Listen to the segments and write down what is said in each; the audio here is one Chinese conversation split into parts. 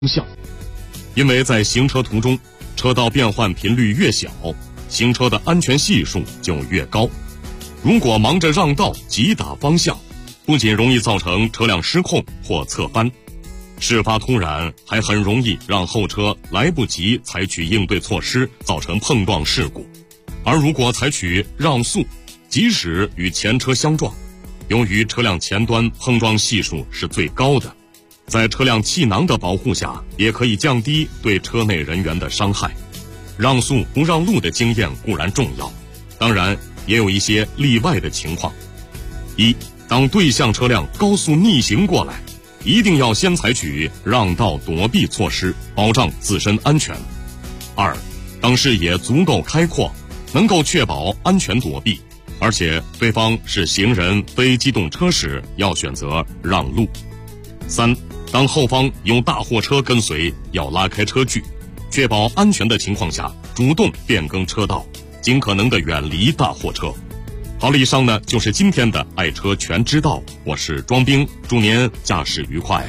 向。因为在行车途中，车道变换频率越小，行车的安全系数就越高。如果忙着让道急打方向，不仅容易造成车辆失控或侧翻，事发突然还很容易让后车来不及采取应对措施，造成碰撞事故。而如果采取让速，即使与前车相撞，由于车辆前端碰撞系数是最高的，在车辆气囊的保护下，也可以降低对车内人员的伤害。让速不让路的经验固然重要，当然也有一些例外的情况。一，当对向车辆高速逆行过来，一定要先采取让道躲避措施，保障自身安全。二，当视野足够开阔，能够确保安全躲避，而且对方是行人非机动车时，要选择让路。三，当后方有大货车跟随，要拉开车距，确保安全的情况下，主动变更车道，尽可能的远离大货车。好了，以上呢就是今天的爱车全知道，我是庄兵，祝您驾驶愉快。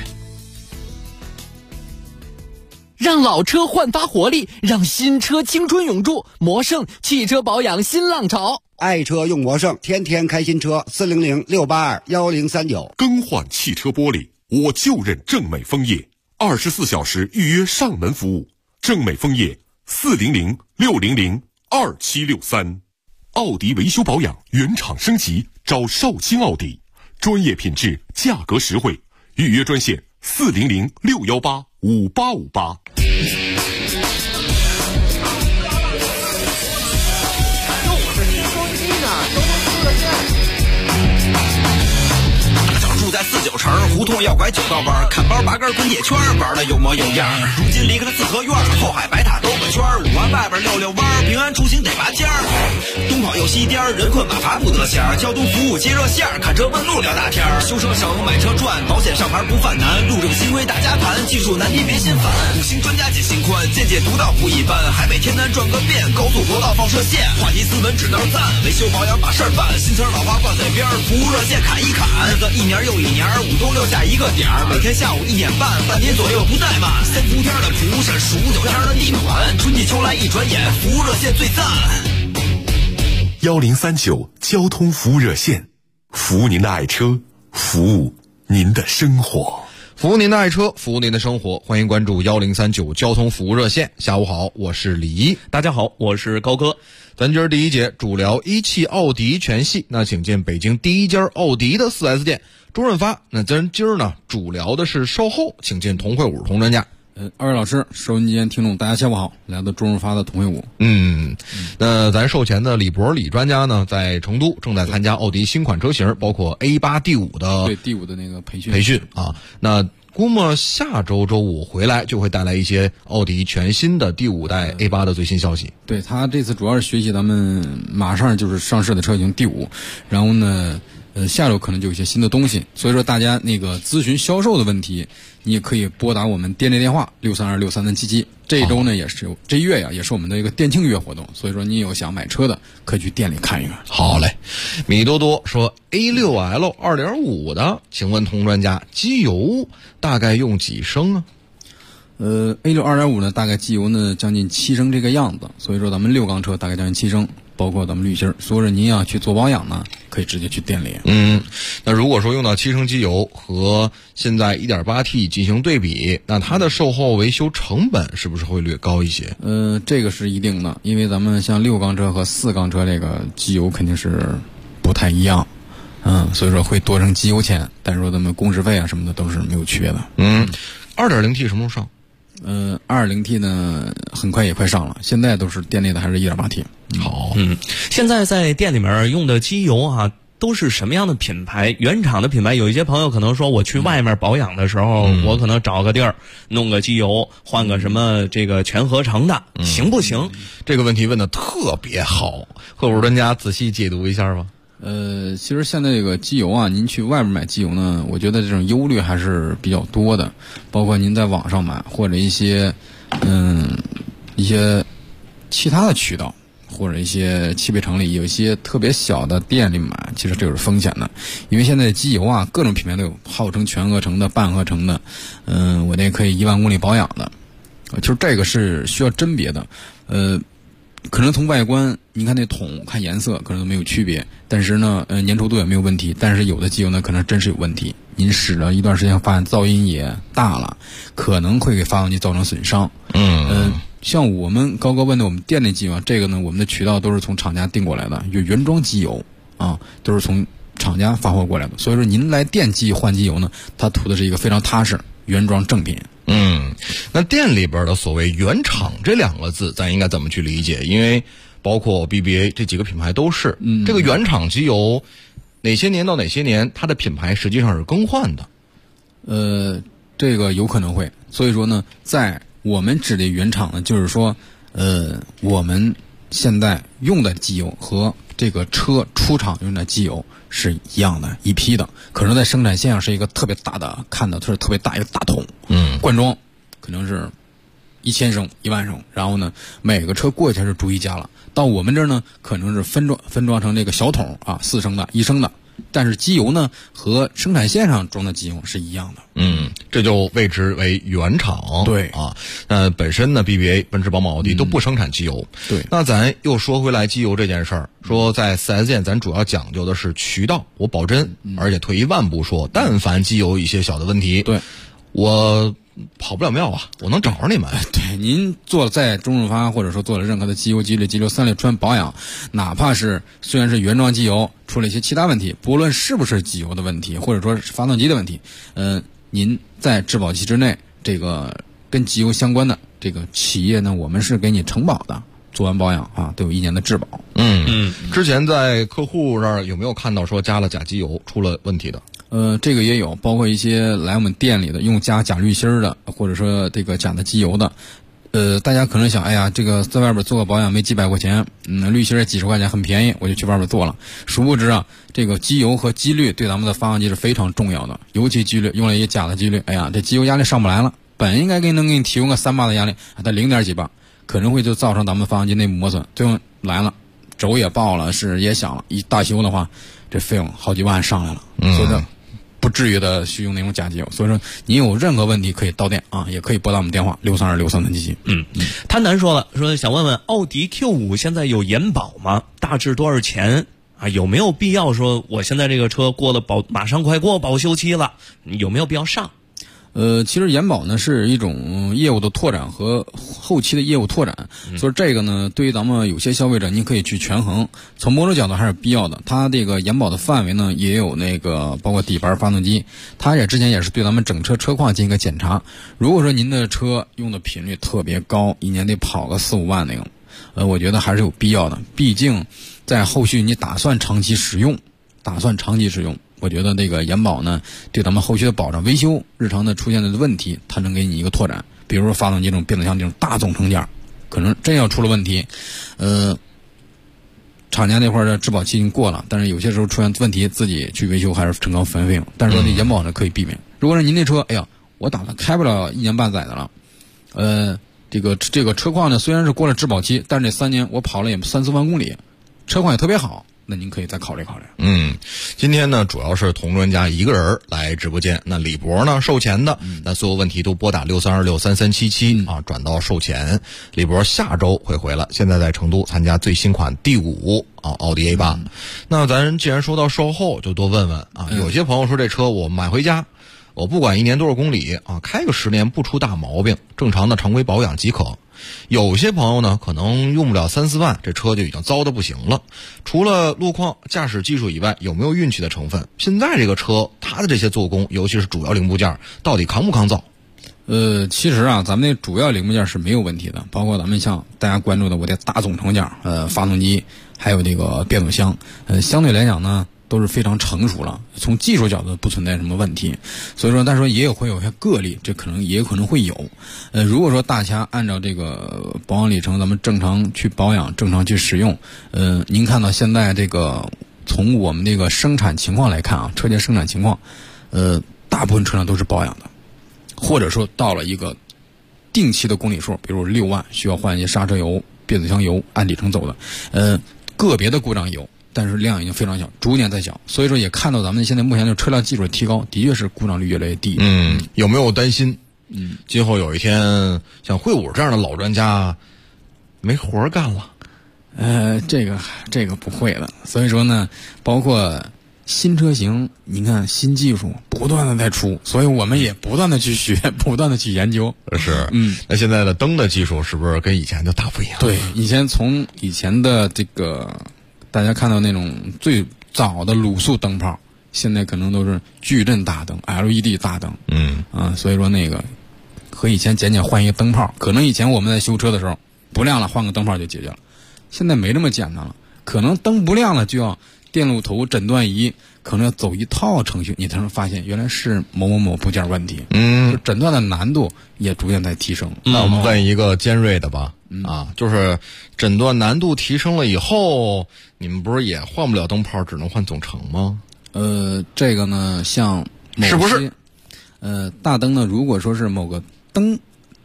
让老车焕发活力，让新车青春永驻。魔胜汽车保养新浪潮， 爱车用魔胜，天天开新车。400-682-1039。 更换汽车玻璃，我就认正美枫叶，24小时预约上门服务。正美枫叶400-600-2763。奥迪维修保养原厂升级，找绍兴奥迪，专业品质，价格实惠。预约专线400-618-5858。 在49城胡同要拐9道弯，看包拔根滚铁圈，玩的有模有样。如今离开了四合院，后海白塔兜个圈，5环外边溜溜弯，平安出行得拔尖儿。东跑又西颠，人困马乏不得闲。交通服务接热线，看车问路聊大天。修车省，买车赚，保险上牌不犯难。路政新规大家谈，技术难题别心烦。5星专家解心宽，见解独到不一般。海北天南转个遍，高速国道放射线。话题斯文只道赞，维修保养把事儿办。新车老花挂嘴边，服务热线砍一砍。日子一年又一年，5都6下一个点儿，每天下午1点半，半天左右不怠慢。3伏天的服务是数9天的地暖，春季秋来一转眼，服务热线最赞。 1039交通服务热线，服务您的爱车，服务您的生活。 服务您的爱车，服务您的生活，欢迎关注1039交通服务热线。下午好，我是李一。 大家好，我是高哥。 咱今儿第一节主聊一汽奥迪全系，那请见北京第一家奥迪的 4S 店周润发。那咱今儿呢主聊的是售后，请见童慧武童专家。 二位老师，收音机前听众大家下午好，来到周润发的童慧武。 那咱售前的李博李专家呢，在成都正在参加奥迪新款车型，包括 A8 D5的 D5的那个培训啊。那估摸下周周五回来就会带来一些奥迪全新的第5代 A8 的最新消息。 对，他这次主要是学习咱们马上就是上市的车型D5，然后呢下周可能就有一些新的东西，所以说大家那个咨询销售的问题，你也可以拨打我们店内电话632-63377。这一周呢也是这一月呀，也是我们的一个店庆月活动，所以说你有想买车的可以去店里看一看。 好嘞，米多多说 A6L 2.5 的，请问童专家机油大概用几升啊 ？A6 2.5 呢，大概机油呢将近7升这个样子，所以说咱们6缸车大概将近7升。包括咱们滤芯，所以说您要去做保养呢，可以直接去店里。 那如果说用到7升机油和现在 1.8T 进行对比，那它的售后维修成本是不是会略高一些？ 这个是一定的，因为咱们像6缸车和4缸车这个机油肯定是不太一样，所以说会多挣机油钱，但是说咱们工时费啊什么的都是没有区别的。 2.0T 什么时候上 ？2.0T 呢，很快也快上了，现在都是店内的还是 1.8T。 好， 现在在店里面用的机油啊，都是什么样的品牌？原厂的品牌，有一些朋友可能说，我去外面保养的时候，我可能找个地儿弄个机油，换个什么这个全合成的，行不行？ 这个问题问的特别好，慧武专家仔细解读一下吧。 其实现在这个机油啊，您去外面买机油呢，我觉得这种忧虑还是比较多的，包括您在网上买或者一些其他的渠道。 或者一些汽配城里有一些特别小的店里买，其实这有风险的，因为现在机油啊，各种品牌都有，号称全合成的、半合成的，我那可以1万公里保养的，就是这个是需要甄别的，可能从外观，你看那桶看颜色可能都没有区别，但是呢，粘稠度也没有问题，但是有的机油呢可能真是有问题，您使了一段时间发现噪音也大了，可能会给发动机造成损伤。像我们高哥问的我们店内机油，这个呢我们的渠道都是从厂家订过来的，有原装机油啊，都是从厂家发货过来的，所以说您来店机换机油呢，它图的是一个非常踏实原装正品。 那店里边的所谓原厂这2个字咱应该怎么去理解？因为包括 BBA 这几个品牌都是，这个原厂机油哪些年到哪些年它的品牌实际上是更换的。 这个有可能会，所以说呢，在我们指的原厂呢，就是说我们现在用的机油和这个车出厂用的机油是一样的，一批的，可能在生产线上是一个特别大的，看的是特别大一个大桶，灌装可能是1000升、1万升，然后呢，每个车过去是逐一加了，到我们这儿呢，可能是分装成这个小桶啊，4升的、1升的，但是机油呢和生产线上装的机油是一样的。 这就谓之为原厂。 对啊，本身呢 BBA 奔驰、宝马、奥迪都不生产机油。 对， 那咱又说回来机油这件事儿，说在 4S 店咱主要讲究的是渠道，我保真，而且退一万步说，但凡机油有一些小的问题， 对， 我跑不了庙啊，我能找着你们。 对，您做在中润发或者说做了任何的机油、机滤、机流、3类川保养，哪怕是虽然是原装机油出了一些其他问题，不论是不是机油的问题，或者说是发动机的问题，您在质保期之内，这个跟机油相关的这个企业呢，我们是给你承保的，做完保养啊，都有1年的质保。 之前在客户那儿有没有看到说加了假机油出了问题的？ 这个也有，包括一些来我们店里的用加假滤芯的，或者说这个假的机油的。大家可能想，哎呀，这个在外边做个保养没几百块钱，滤芯也几十块钱，很便宜，我就去外边做了。殊不知啊，这个机油和机滤对咱们的发动机是非常重要的，尤其机滤用了一些假的机滤，哎呀，这机油压力上不来了，本应该能给你提供个3bar的压力，它0点几bar，可能会就造成咱们发动机内部磨损，最后来了，轴也爆了，是也响了，一大修的话，这费用好几万上来了，所以说不至于的去用那种假机油，所以说你有任何问题可以到店啊，也可以拨打我们电话6326377。 贪婪说了，说想问问奥迪 Q5 现在有延保吗？大致多少钱啊？有没有必要说我现在这个车过了马上快过保修期了，有没有必要上？ 其实延保呢是一种业务的拓展和后期的业务拓展，所以这个呢对于咱们有些消费者您可以去权衡，从某种角度还是必要的。它这个延保的范围呢也有那个包括底盘、发动机，它也之前也是对咱们整车车况进行一个检查。如果说您的车用的频率特别高，一年得跑个4-5万那个，我觉得还是有必要的。毕竟在后续你打算长期使用，我觉得这个延保呢，对咱们后续的保障、维修、日常的出现的问题，它能给你一个拓展。比如说发动机这种变速箱这种大总成件，可能真要出了问题，厂家那块的质保期已经过了，但是有些时候出现问题，自己去维修还是承高费用。但是说这延保呢可以避免。如果是您那车，哎呀，我打算开不了1年半载的了，这个车况呢虽然是过了质保期，但是这3年我跑了也3-4万公里，车况也特别好。那您可以再考虑考虑。 今天呢主要是同专家一个人来直播间，那李博呢售前的，那所有问题都拨打6326377啊，转到售前。李博下周会回来，现在在成都参加最新款D5奥迪 A8。那咱既然说到售后，就多问问啊，有些朋友说这车我买回家，我不管1年多少公里啊，开个10年不出大毛病，正常的常规保养即可。有些朋友呢可能用不了3-4万，这车就已经糟得不行了。除了路况、驾驶技术以外，有没有运气的成分？现在这个车它的这些做工，尤其是主要零部件，到底扛不抗造？ 其实啊，咱们那主要零部件是没有问题的，包括咱们像大家关注的我的大总成件，发动机还有这个变速箱，相对来讲呢都是非常成熟了，从技术角度不存在什么问题。所以说，但是说也会有些个例，这可能也有可能会有。如果说大家按照这个保养里程，咱们正常去保养、正常去使用，您看到现在这个从我们这个生产情况来看啊，车间生产情况，大部分车辆都是保养的，或者说到了一个定期的公里数，比如6万需要换一些刹车油、 变速箱油按里程走的，个别的故障有，但是量已经非常小，逐年在小，所以说也看到咱们现在目前的车辆技术提高，的确是故障率越来越低。 有没有担心？今后有一天像会武这样的老专家没活干了？ 这个不会的。所以说呢，包括新车型，你看新技术不断的在出，所以我们也不断的去学，不断的去研究。 是，那现在的灯的技术是不是跟以前就大不一样？ 对，从以前的这个大家看到那种最早的卤素灯泡，现在可能都是矩阵大灯、LED 大灯。所以说那个和以前简换一个灯泡，可能以前我们在修车的时候不亮了，换个灯泡就解决了。现在没这么简单了，可能灯不亮了就要电路头诊断仪，可能要走一套程序，你才能发现原来是某某某部件问题。就诊断的难度也逐渐在提升。 那我们问一个尖锐的吧，就是诊断难度提升了以后，你们不是也换不了灯泡，只能换总成吗？ 这个呢，像某些是不是？ 大灯呢，如果说是某个灯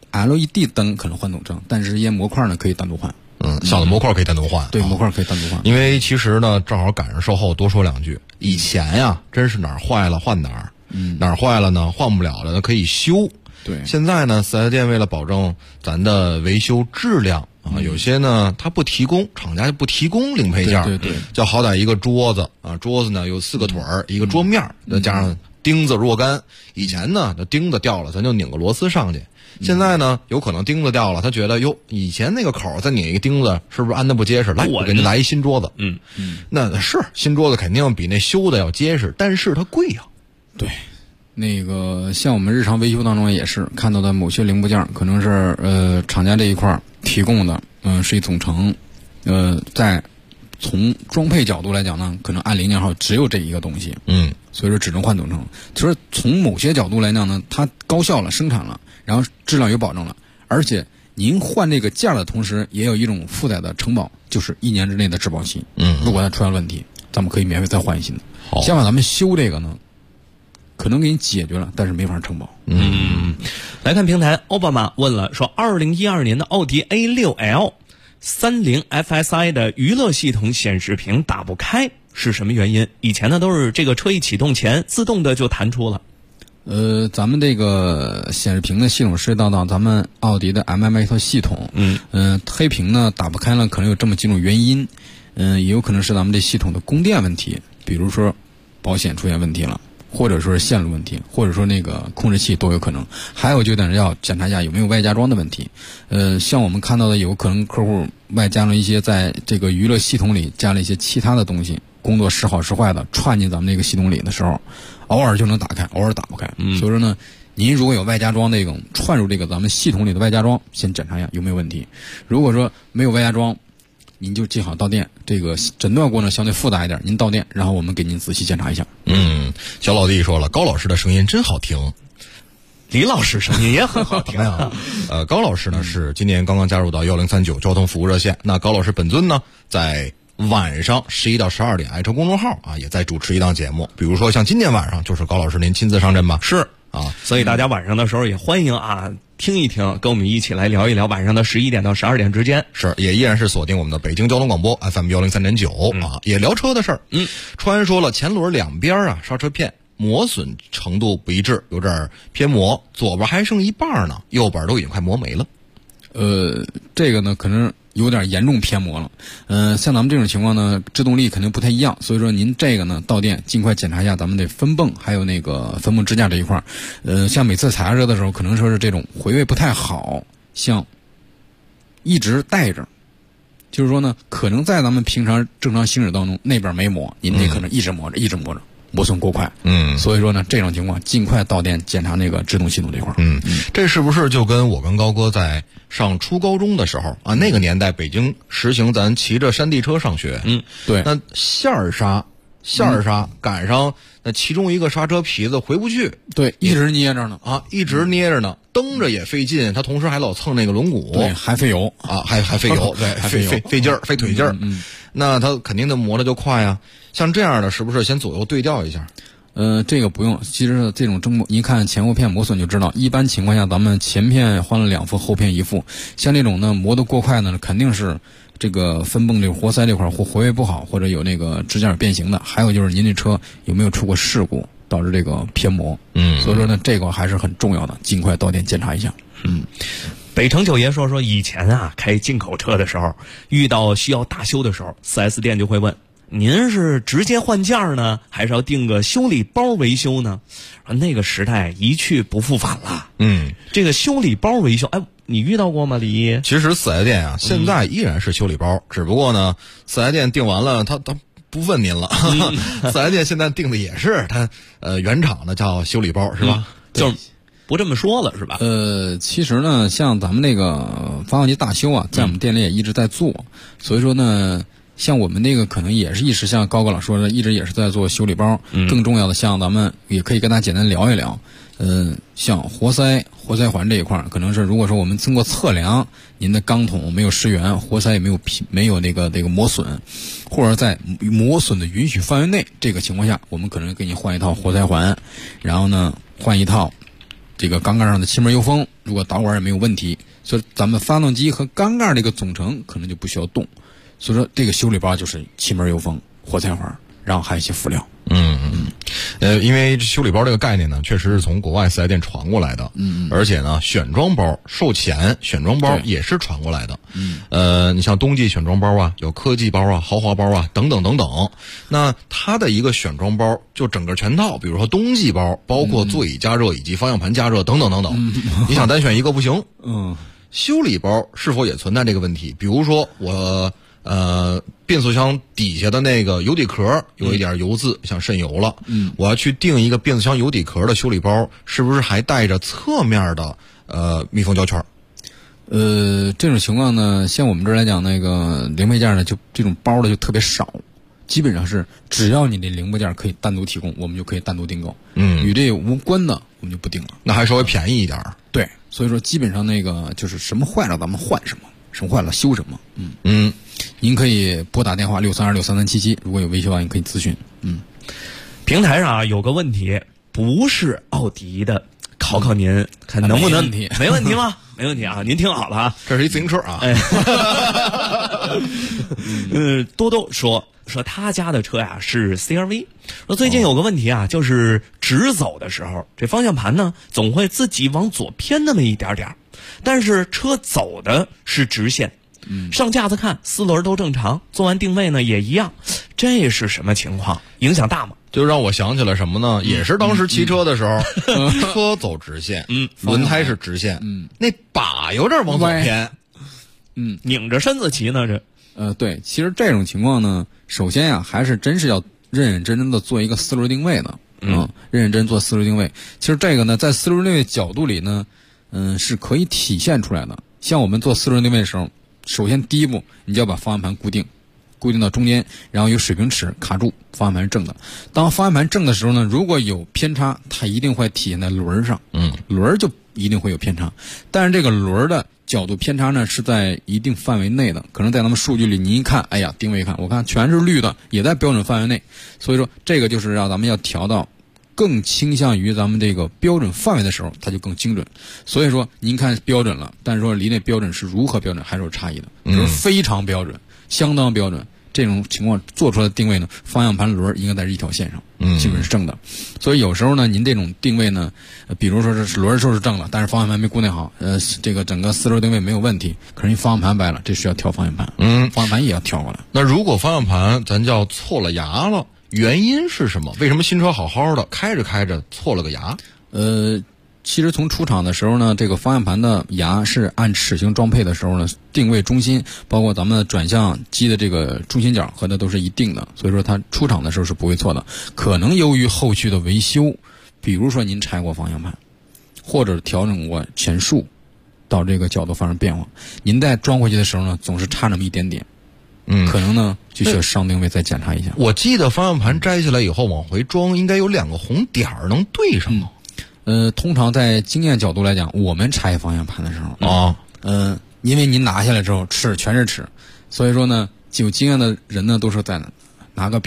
LED 灯可能换总成，但是一些模块呢可以单独换。 小的模块可以单独换。 对，模块可以单独换。 因为其实呢，正好赶上售后多说两句。以前呀，真是哪儿坏了换哪儿，哪儿坏了呢换不了了，可以修。 对。 现在呢，4S店为了保证咱的维修质量有些呢它不提供，厂家就不提供零配件。 对， 叫好歹一个桌子桌子呢有4个腿儿，一个桌面，再加上钉子若干。以前呢，这钉子掉了，咱就拧个螺丝上去。现在呢，有可能钉子掉了，他觉得以前那个口再拧一个钉子，是不是安的不结实？来，我给你来一新桌子。那是新桌子肯定比那修的要结实，但是它贵呀。 对，那个像我们日常维修当中也是看到的某些零部件，可能是厂家这一块提供的，是一总成，在从装配角度来讲呢，可能按零件号只有这一个东西，所以说只能换总成。其实从某些角度来讲呢，它高效了，生产了。然后质量有保证了，而且您换这个件的同时，也有一种附带的承保，就是1年之内的质保期。如果它出现问题，咱们可以免费再换一新的。相反，咱们修这个呢，可能给你解决了，但是没法承保。 来看平台，奥巴马问了，说2012年的奥迪 A6L 30 FSI 的娱乐系统显示屏打不开，是什么原因？以前呢都是这个车一启动前自动的就弹出了。 咱们这个显示屏的系统涉及到咱们奥迪的 MMI 系统。黑屏呢打不开了，可能有这么几种原因。也有可能是咱们这系统的供电问题，比如说保险出现问题了，或者说是线路问题，或者说那个控制器都有可能。还有就得要检查一下有没有外加装的问题。像我们看到的，有可能客户外加了一些在这个娱乐系统里加了一些其他的东西，工作时好时坏的串进咱们这个系统里的时候，偶尔就能打开，偶尔打不开。所以说呢，您如果有外加装那种串入这个咱们系统里的外加装，先检查一下有没有问题。如果说没有外加装，您就记好到店，这个诊断过程相对复杂一点，您到店，然后我们给您仔细检查一下。 小老弟说了，高老师的声音真好听。 李老师声音也很好听啊。 高老师呢是今年刚刚加入到1039交通服务热线。那高老师本尊呢，在晚上11到12点，爱车公众号也在主持一档节目。比如说像今天晚上，就是高老师您亲自上阵吧？ 是所以大家晚上的时候也欢迎听一听，跟我们一起来聊一聊晚上的11点到12点之间。 是，也依然是锁定我们的北京交通广播 FM 103.9也聊车的事儿。传说了前轮两边刹车片磨损程度不一致，有点偏磨，左边还剩一半呢，右边都已经快磨没了。 这个呢可能有点严重偏磨了。像咱们这种情况呢，制动力肯定不太一样，所以说您这个呢到店尽快检查一下咱们的分泵，还有那个分泵支架这一块。像每次踩刹车的时候，可能说是这种回位不太好，像一直带着，就是说呢，可能在咱们平常正常行驶当中那边没磨，您这可能一直磨着，一直磨着。磨损过快，所以说呢，这种情况尽快到店检查那个制动系统这块。 这是不是就跟我跟高哥在上初高中的时候那个年代北京实行咱骑着山地车上学？ 对。 那线儿刹赶上那其中一个刹车皮子回不去， 对，一直捏着呢一直捏着呢，蹬着也费劲，他同时还老蹭那个轮毂， 对，还费油还费油，对，还费劲儿，费腿劲儿。那他肯定的磨的就快呀。像这样的是不是先左右对调一下？ 这个不用，其实这种一看前后片磨损就知道，一般情况下咱们前片换了2副，后片1副，像这种呢磨得过快呢，肯定是这个分泵这个活塞这块活跃不好，或者有那个支架变形的，还有就是您这车有没有出过事故导致这个偏磨，所以说呢这个还是很重要的，尽快到店检查一下。 北城九爷说以前啊开进口车的时候，遇到需要大修的时候，4S 店就会问您是直接换件呢，还是要订个修理包维修呢？那个时代一去不复返了。这个修理包维修，你遇到过吗，李毅？ 其实4S店啊，现在依然是修理包，只不过呢，4S店订完了，他不问您了。4S店现在订的也是他原厂的叫修理包，是吧？ 就是不这么说了，是吧？ 其实呢，像咱们那个发动机大修啊，在我们店里也一直在做，所以说呢。像我们那个可能也是一直像高老说的，一直也是在做修理包。更重要的，像咱们也可以跟大家简单聊一聊。像活塞环这一块，可能是如果说我们经过测量，您的钢筒没有失原，活塞也没有那个磨损，或者在磨损的允许范围内，这个情况下，我们可能给你换一套活塞环，然后呢换一套这个缸盖上的气门油封，如果导管也没有问题，所以咱们发动机和缸盖这个总成可能就不需要动。所以说这个修理包就是气门油封、活塞环，然后还有一些辅料。 因为修理包这个概念呢，确实是从国外4S店传过来的。而且呢，选装包售前选装包也是传过来的。你像冬季选装包啊，有科技包啊、豪华包啊等等等等。那它的一个选装包就整个全套，比如说冬季包，包括座椅加热以及方向盘加热等等等等。你想单选一个不行。修理包是否也存在这个问题？比如说我变速箱底下的那个油底壳有一点油渍，像渗油了。我要去订一个变速箱油底壳的修理包，是不是还带着侧面的密封胶圈？ 这种情况呢，像我们这儿来讲，那个零配件呢，就这种包的就特别少，基本上是只要你的零部件可以单独提供，我们就可以单独订购。与这无关的我们就不订了， 那还稍微便宜一点。 对，所以说基本上那个就是什么坏了咱们换什么，什么坏了修什么。您可以拨打电话632633377，如果有维修啊，你可以咨询。 平台上啊有个问题，不是奥迪的，考您，看能不能？没问题吗？没问题啊，您听好了啊， 这是一自行车啊。 多多说他家的车呀是 CR-V， 说最近有个问题啊，就是直走的时候，这方向盘呢总会自己往左偏那么一点点，但是车走的是直线。上架子看4轮都正常，做完定位呢也一样，这是什么情况？影响大吗？ 就让我想起了什么呢？也是当时骑车的时候，车走直线，轮胎是直线，那把有点往左偏， 拧着身子骑呢这。 对，其实这种情况呢，首先呀，还是真是要认认真真的做一个4轮定位的，认认真做4轮定位。其实这个呢，在4轮定位角度里呢，是可以体现出来的。像我们做4轮定位的时候，首先第一步，你就要把方向盘固定到中间，然后有水平尺卡住，方向盘是正的。当方向盘正的时候呢，如果有偏差，它一定会体现在轮上，轮就一定会有偏差。但是这个轮的角度偏差呢，是在一定范围内的，可能在咱们数据里，你一看，哎呀，定位一看，我看全是绿的，也在标准范围内。所以说，这个就是让咱们要调到更倾向于咱们这个标准范围的时候，它就更精准。所以说您看标准了，但是说离那标准是如何标准还是有差异的，比如非常标准、相当标准这种情况做出来的定位呢，方向盘轮应该在一条线上，基本是正的。所以有时候呢，您这种定位呢，比如说是轮说是正了，但是方向盘没固定好，这个整个4轮定位没有问题，可是你方向盘歪了，这需要调方向盘，方向盘也要调过来。 那如果方向盘咱叫错了牙了，原因是什么？为什么新车好好的开着开着错了个牙？ 其实从出厂的时候呢，这个方向盘的牙是按齿形装配的时候呢，定位中心包括咱们的转向机的这个中心角和它都是一定的，所以说它出厂的时候是不会错的。可能由于后续的维修，比如说您拆过方向盘，或者调整过前束，到这个角度发生变化，您在装回去的时候呢，总是差那么一点点。可能呢就需要上定位再检查一下。 我记得方向盘摘下来以后往回装，应该有2个红点儿能对上吗？ 通常在经验角度来讲，我们拆方向盘的时候因为您拿下来之后全是齿，所以说呢，有经验的人呢都是在拿个笔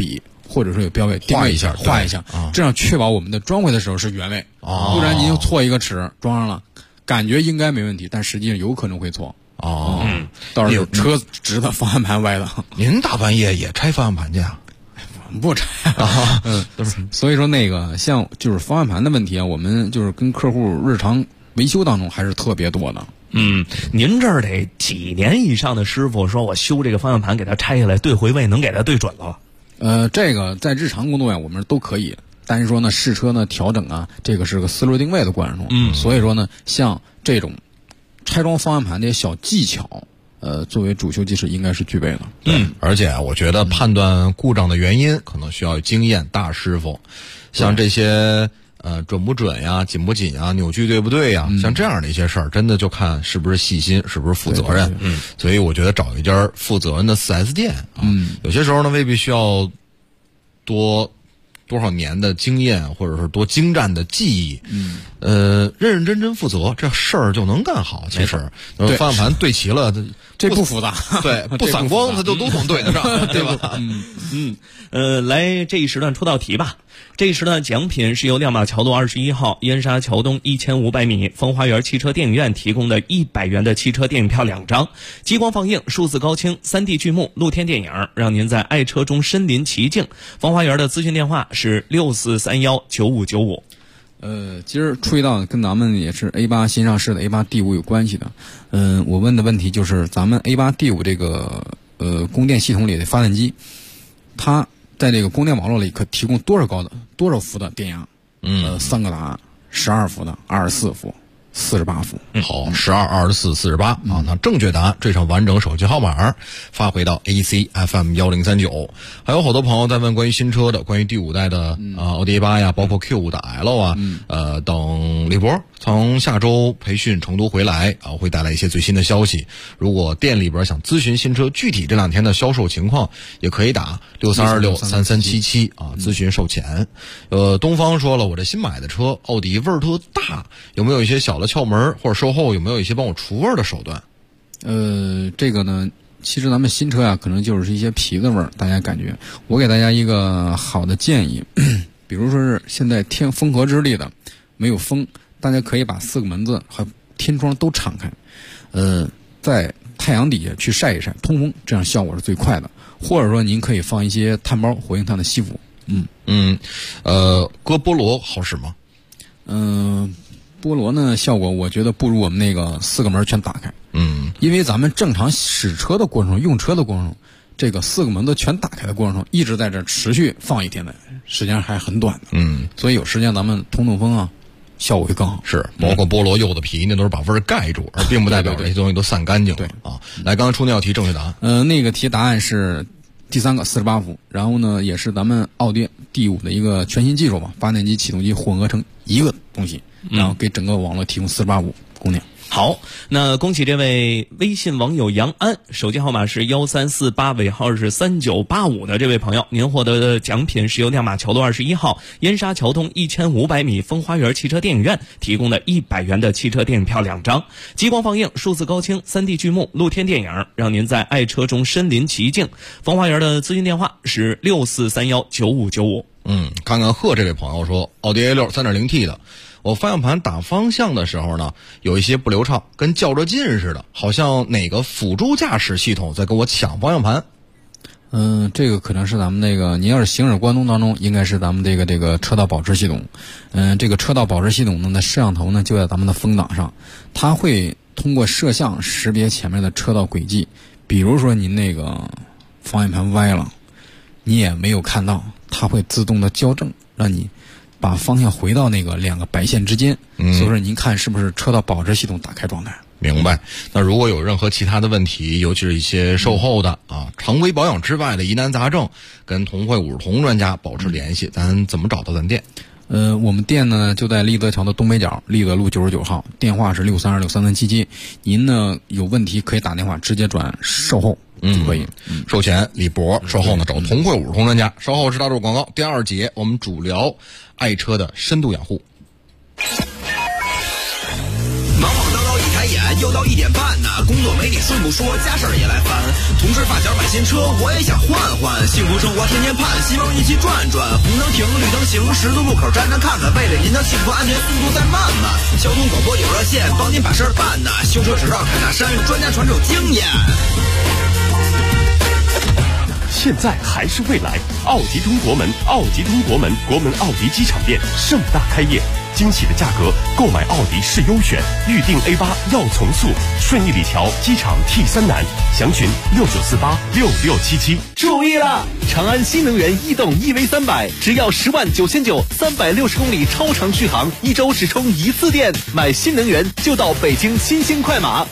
或者说有标位定位一下画一下，这样确保我们的装回的时候是原位，不然您就错一个尺装上了，感觉应该没问题，但实际上有可能会错。到时候车直的，方向盘歪的。 您大半夜也拆方向盘去啊？ 不拆所以说那个像就是方向盘的问题啊，我们就是跟客户日常维修当中还是特别多的。 您这儿得几年以上的师傅说我修这个方向盘给它拆下来对回位能给它对准了？ 这个在日常工作呀我们都可以，但是说呢试车呢调整啊，这个是个思路定位的过程中。所以说呢像这种拆装方向盘的小技巧，作为主修技师应该是具备的。 而且我觉得判断故障的原因可能需要有经验大师傅，像这些准不准呀、紧不紧呀、扭矩对不对呀，像这样的一些事儿，真的就看是不是细心，是不是负责任。所以我觉得找一家负责任的 4S 店啊，有些时候呢未必需要多少年的经验，或者是多精湛的技艺，认认真真负责，这事儿就能干好。其实方向盘对齐了， 这不复杂， 对，不散光，它就都能对得上，对吧？ 来这一时段出道题吧。这一时段奖品是由亮马桥路21号、燕莎桥东1500米风花园汽车电影院提供的100元的汽车电影票2张，激光放映、数字高清、3D 剧目、露天电影，让您在爱车中身临其境。风花园的咨询电话是64319595。 今儿出一道跟咱们也是 A8 新上市的 A8 D5 有关系的。我问的问题就是咱们 A8 D5 这个供电系统里的发电机，它在这个供电网络里可提供多少伏的电压？3个答案：12伏的、24伏、48伏。 好，12、24、48啊。那正确答案缀上完整手机号码，发回到 ACFM 1039。还有好多朋友在问关于新车的，关于第5代的奥迪 A8 呀，包括 Q5 的 L 啊，等李博从下周培训成都回来啊，会带来一些最新的消息。如果店里边想咨询新车具体这2天的销售情况，也可以打63263377啊，咨询售前。东方说了，我这新买的车奥迪味儿特大，有没有一些小的窍门，或者售后有没有一些帮我除味儿的手段？ 这个呢，其实咱们新车啊，可能就是一些皮子味儿，大家感觉。我给大家一个好的建议，比如说是现在天风和日丽的，没有风，大家可以把4个门子和天窗都敞开，在太阳底下去晒一晒，通风，这样效果是最快的。或者说您可以放一些碳包活性炭的吸附。 搁菠萝好使吗？ 菠萝呢，效果我觉得不如我们那个4个门全打开。因为咱们正常使车的过程中，用车的过程中，这个4个门都全打开的过程中，一直在这持续放1天的时间还很短的。所以有时间咱们通风啊，效果会更好。 是，包括菠萝柚子皮，那都是把味儿盖住，而并不代表这些东西都散干净了。啊，来，刚才出那道题正确答案。 那个题答案是第3个48伏，然后呢，也是咱们奥迪 D5 的一个全新技术吧，发电机、启动机混合成一个东西，然后给整个网络提供48伏供电。 好，那恭喜这位微信网友杨安，手机号码是1348，尾号是3985的这位朋友，您获得的奖品是由亮马桥路21号、燕莎桥东1500米风花园汽车电影院提供的100元的汽车电影票2张，激光放映、数字高清、3D 剧目、露天电影，让您在爱车中身临其境。风花园的咨询电话是64319595。 看看贺这位朋友说，奥迪A6 3.0T 的。我方向盘打方向的时候呢，有一些不流畅，跟较着劲似的，好像哪个辅助驾驶系统在跟我抢方向盘。 这个可能是咱们那个，您要是行驶过程中当中，应该是咱们这个车道保持系统。这个车道保持系统呢，摄像头呢就在咱们的风挡上，它会通过摄像识别前面的车道轨迹，比如说您那个方向盘歪了，你也没有看到，它会自动的校正，让你把方向回到那个2个白线之间。所以说您看是不是车道保持系统打开状态。 明白。那如果有任何其他的问题，尤其是一些售后的常规保养之外的疑难杂症，跟同汇五十同专家保持联系，咱怎么找到咱店？ 我们店呢就在立德桥的东北角，立德路99号，电话是63263377。您呢有问题可以打电话直接转售后就可以。 售前李博，售后呢找同汇五十同专家。稍后是大众广告，第2节我们主聊爱车的深度养护。 忙忙叨叨一抬眼， 又到1点半呢，工作没你顺不说，家事儿也来烦。同事发小买新车，我也想换换，幸福生活天天盼，希望一起转转。红灯停，绿灯行，十字路口站站看看，为了您的幸福安全，速度再慢慢。交通广播有热线，帮您把事儿办呢。修车只绕坎大山，专家传授经验。 现在还是未来，奥迪中国门，奥迪中国门，国门奥迪机场店盛大开业，惊喜的价格，购买奥迪是优选，预定 A8 要从速，顺义里桥机场 T3南，详询69486677。 注意了，长安新能源逸动 EV300，只要10.99390，360公里超长续航，1周只充1次电。买新能源就到北京新兴快马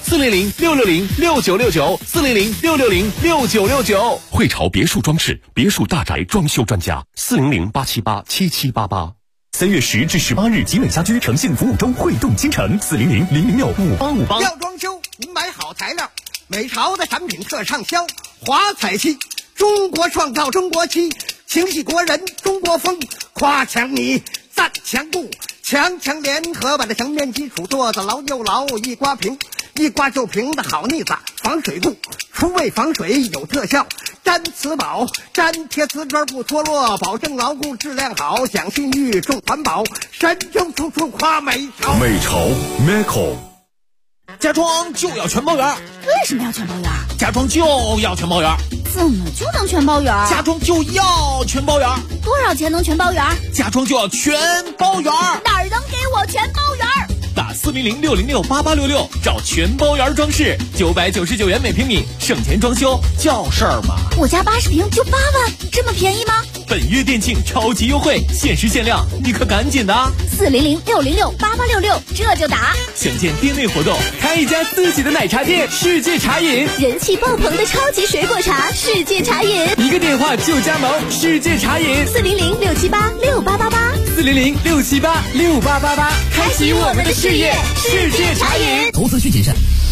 ，400-660-6969，400-660-6969。 汇潮别墅装饰，别墅大宅装修专家，400-878-7788。3月10至18日，集美家居诚信服务周汇动倾城，400-006-5858。 要装修，您买好材料，美潮的产品特畅销，华彩漆，中国创造中国漆，情系国人中国风，夸强你赞强固，强联合把这墙面基础做得牢又牢，一刮平，一刮就平的好腻子，防水固，除味防水有特效，粘瓷宝，粘贴瓷砖不脱落，保证牢固质量好，讲信誉重环保，神州处处夸美潮。 美潮 Meco。 家装就要全包圆。 为什么要全包圆？ 家装就要全包圆。 怎么就能全包圆？ 家装就要全包圆。 多少钱能全包圆？ 家装就要全包圆。 哪儿能给我全包圆？ 打400-606-8866，找全包圆装饰，999元每平米，省钱装修叫事儿嘛。 我家80平就8万，这么便宜吗？ 本月店庆超级优惠，限时限量，你可赶紧的啊 ！400-606-8866，这就打。 想见店内活动，开一家自己的奶茶店，世界茶饮， 人气爆棚的超级水果茶，世界茶饮， 一个电话就加盟世界茶饮 ，400-678-6888，400-678-6888， 开启我们的事业，世界茶饮。 投资需谨慎。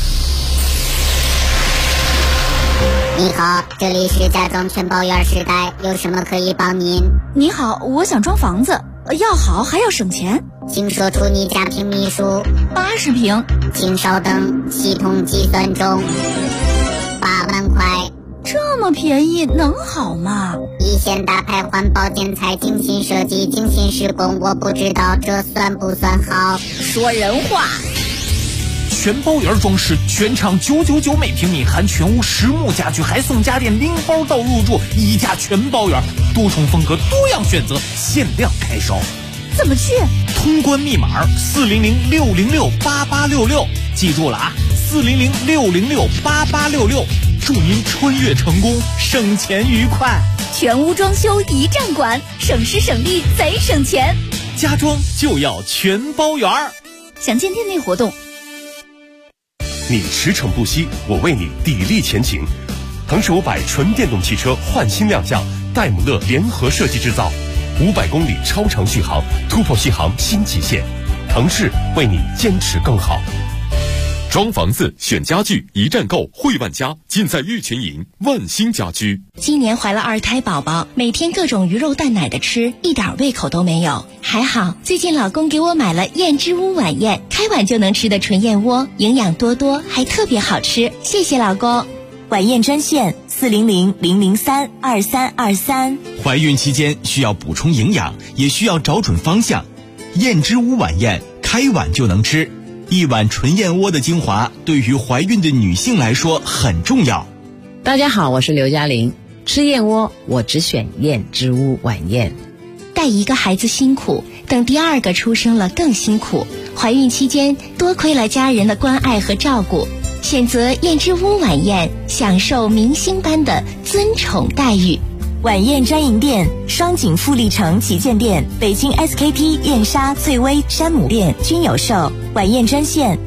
你好，这里是家装全包圆时代，有什么可以帮您？ 你好，我想装房子，要好还要省钱， 请说出你家平米数。 80平。 请稍等，系统计算中。8万块。 这么便宜能好吗？ 一线大牌环保建材，精心设计，精心施工，我不知道这算不算好。 说人话。 全包圆装饰，全场999每平米，含全屋实木家具，还送家电零包到入住，一家全包圆，多重风格，多样选择，限量开烧。 怎么去？ 通关密码400-606-8866，记住了啊，400-606-8866，祝您穿越成功，省钱愉快。 全屋装修一站管，省时省力贼省钱。 家装就要全包圆。 详见店内活动。 你驰骋不息，我为你砥砺前行。腾势500纯电动汽车焕新亮相，戴姆勒联合设计制造，500公里超长续航，突破续航新极限。腾势为你坚持更好。装房子选家具，一站购汇万家，尽在玉泉营万兴家居。 今年怀了2胎宝宝，每天各种鱼肉蛋奶的吃，一点胃口都没有。还好最近老公给我买了燕之屋晚宴，开碗就能吃的纯燕窝，营养多多，还特别好吃。谢谢老公。晚宴专线400-003-2323。 怀孕期间需要补充营养，也需要找准方向。燕之屋晚宴，开碗就能吃。一碗纯燕窝的精华，对于怀孕的女性来说很重要。 大家好，我是刘嘉玲。吃燕窝，我只选燕之屋晚宴。 带一个孩子辛苦，等第2个出生了更辛苦。怀孕期间多亏了家人的关爱和照顾，选择燕之屋晚宴，享受明星般的尊宠待遇。 晚宴专营店：双井富力城旗舰店、北京 SKP、燕莎、翠微、山姆店均有售。晚宴专线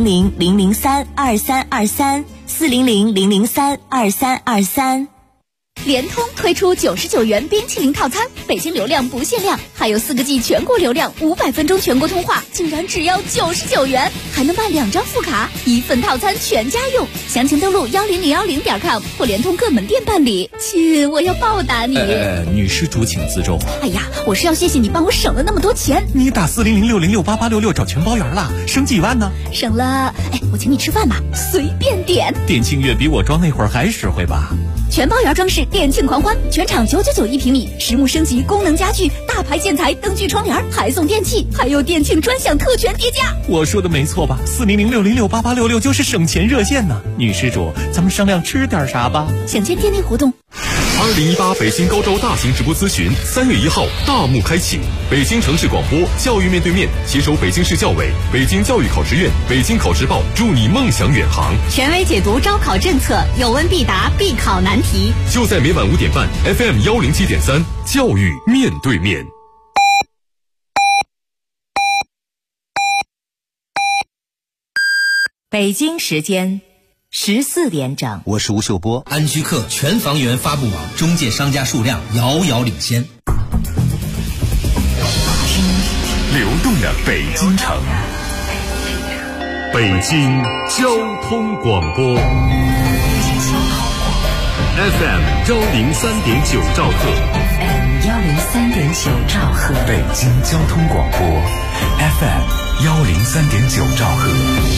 400-003-2323，400-003-2323。 联通推出99元冰淇淋套餐，北京流量不限量，还有4个 G 全国流量，500分钟全国通话，竟然只要99元，还能办2张副卡，1份套餐全家用。详情登录10010.com 或联通各门店办理。亲，我要报答你。 女施主请自重。 哎呀，我是要谢谢你帮我省了那么多钱。 你打40060688866找全包圆了，省几万呢？ 省了，我请你吃饭吧，随便点。 店庆月比我装那会儿还实惠吧？ 全包圆装饰店庆狂欢，全场999一平米，实木升级功能家具，大牌建材灯具窗帘，还送电器，还有店庆专享特权叠加。 我说的没错吧？40060688866就是省钱热线呢。女施主，咱们商量吃点啥吧？ 想见店内活动。 2018北京高招大型直播咨询3月1号大幕开启，北京城市广播教育面对面携手北京市教委、北京教育考试院、北京考试报，助你梦想远航， 权威解读招考政策，有问必答，必考难题。 就在每晚5点半 FM 107.3教育面对面。 北京时间14点整， 我是吴秀波。安居客全房源发布网中介商家数量遥遥领先。 流动的北京城，北京交通广播 FM 103.9兆赫 103.9兆赫， 北京交通广播 FM 103.9兆赫。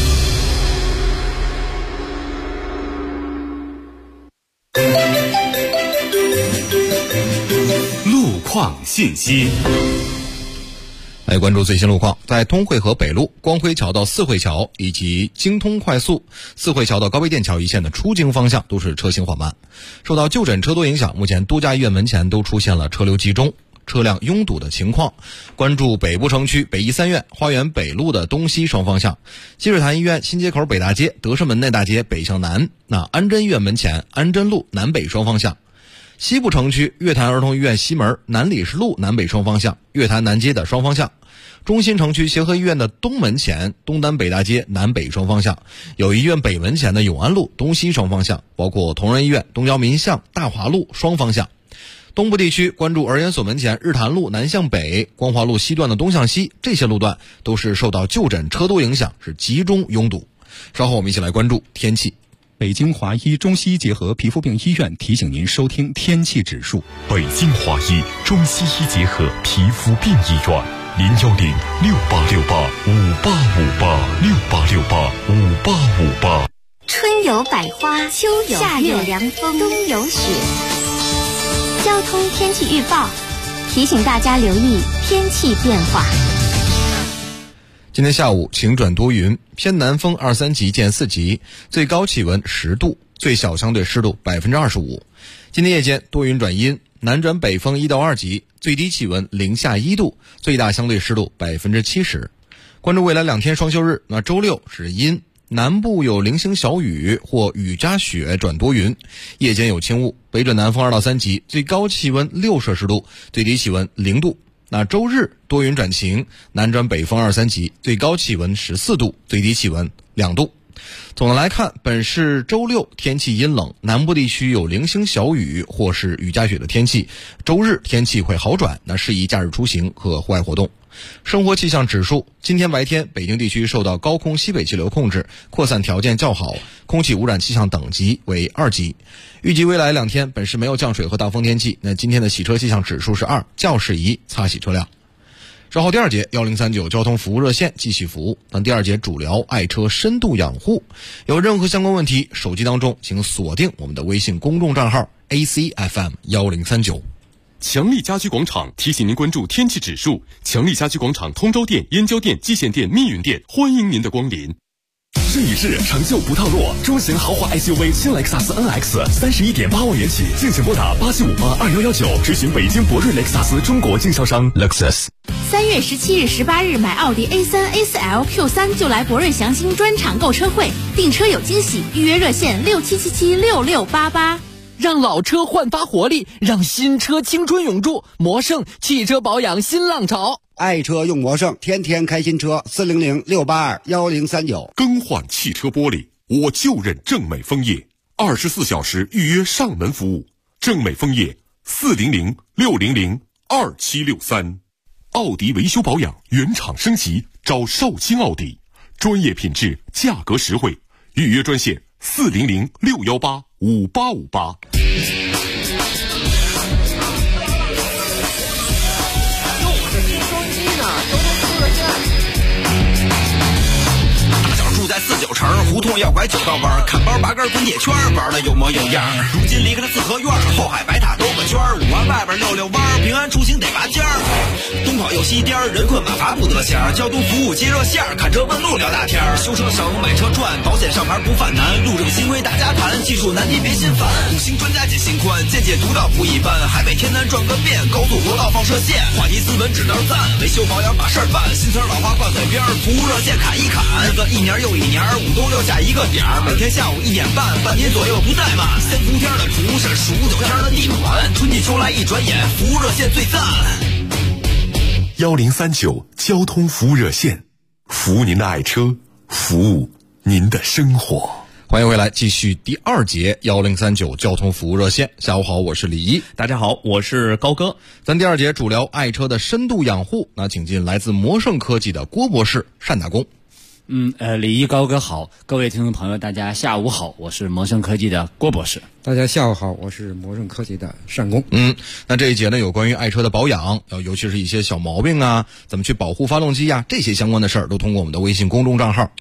路况信息。 来关注最新路况，在通惠河北路光辉桥到四惠桥以及京通快速四惠桥到高碑店桥一线的出京方向都是车行缓慢。受到就诊车多影响，目前多家医院门前都出现了车流集中、车辆拥堵的情况。关注北部城区北医三院花园北路的东西双方向，积水潭医院新街口北大街、德胜门内大街北向南，安贞医院门前安贞路南北双方向。西部城区月坛儿童医院西门南礼士路南北双方向，月坛南街的双方向。中心城区协和医院的东门前东单北大街南北双方向，友谊医院北门前的永安路东西双方向，包括同仁医院东郊民巷大华路双方向。东部地区关注儿研所门前日坛路南向北、光华路西段的东向西，这些路段都是受到就诊车多影响，是集中拥堵。稍后我们一起来关注天气。 北京华医中西医结合皮肤病医院提醒您收听天气指数。 北京华医中西医结合皮肤病医院，0106868586868685858。 春有百花，秋有夏有凉风，冬有雪。交通天气预报提醒大家留意天气变化。 今天下午晴转多云，偏南风2、3级见4级，最高气温10度，最小相对湿度25%。今天夜间多云转阴，南转北风1到2级，最低气温零下1度，最大相对湿度70%。关注未来2天双休日，周六是阴，南部有零星小雨或雨夹雪转多云，夜间有轻雾，北转南风2到3级，最高气温6摄氏度，最低气温0度。周日多云转晴，南转北风2、3级，最高气温14度，最低气温2度。总的来看，本市周六天气阴冷，南部地区有零星小雨或是雨夹雪的天气，周日天气会好转，适宜假日出行和户外活动。生活气象指数，今天白天北京地区受到高空西北气流控制，扩散条件较好，空气污染气象等级为2级。预计未来2天本市没有降水和大风天气，今天的洗车气象指数是2，较适宜擦洗车辆。稍后第2节1039交通服务热线继续服务。第2节主聊爱车深度养护，有任何相关问题，手机当中请锁定我们的微信公众账号 ACFM1039。 强力家居广场提醒您关注天气指数。强力家居广场通州店、燕郊店、蓟县店、密云店，欢迎您的光临。 试一试，成就不套路。中型豪华 SUV 新雷克萨斯 NX 31.8万元起，敬请拨打87582119，咨询北京博瑞雷克萨斯中国经销商 Lexus。 3月17日、18日买奥迪 A3、A4L、Q3 就来博瑞祥兴专场购车会，订车有惊喜，预约热线67776688。 让老车焕发活力，让新车青春永驻。魔胜汽车保养新浪潮， 爱车用魔胜，天天开新车。400-682-1039。 更换汽车玻璃，我就认正美枫叶，24小时预约上门服务。 正美枫叶400-600-2763。奥迪维修保养原厂升级，找绍兴奥迪，专业品质，价格实惠。预约专线400-618-5858。 住在49城，胡同要拐9道弯，看包拔根滚铁圈，玩的有模有样。如今离开了四合院，后海白塔兜个圈，5环外边溜溜弯，平安出行得拔尖儿。东跑又西颠，人困马乏不得闲，交通服务接热线，看车问路聊大天，修车省买车赚，保险上牌不犯难，路上新规大家谈，技术难题别心烦，五星专家解心宽，见解独到不一般，海北天南转个遍，高速国道放射线，话题斯文指道赞，维修保养把事儿办，新词老话挂嘴边，服务热线砍一砍，日子一年又一年，5都6下一个点儿，每天下午1点半，半年左右不怠慢。3伏天的厨师，数9天的地暖，春季秋来一转眼，服务热线最赞。 1039交通服务热线，服务您的爱车，服务您的生活。 欢迎回来，继续第2节1039交通服务热线。下午好，我是李一。 大家好，我是高哥。 咱第2节主聊爱车的深度养护，那请进来自魔盛科技的郭博士单打工。 李一高哥好，各位听众朋友大家下午好，我是魔盛科技的郭博士。 大家下午好，我是魔盛科技的单工。 那这一节呢，有关于爱车的保养，尤其是一些小毛病啊，怎么去保护发动机啊，这些相关的事儿，都通过我们的微信公众账号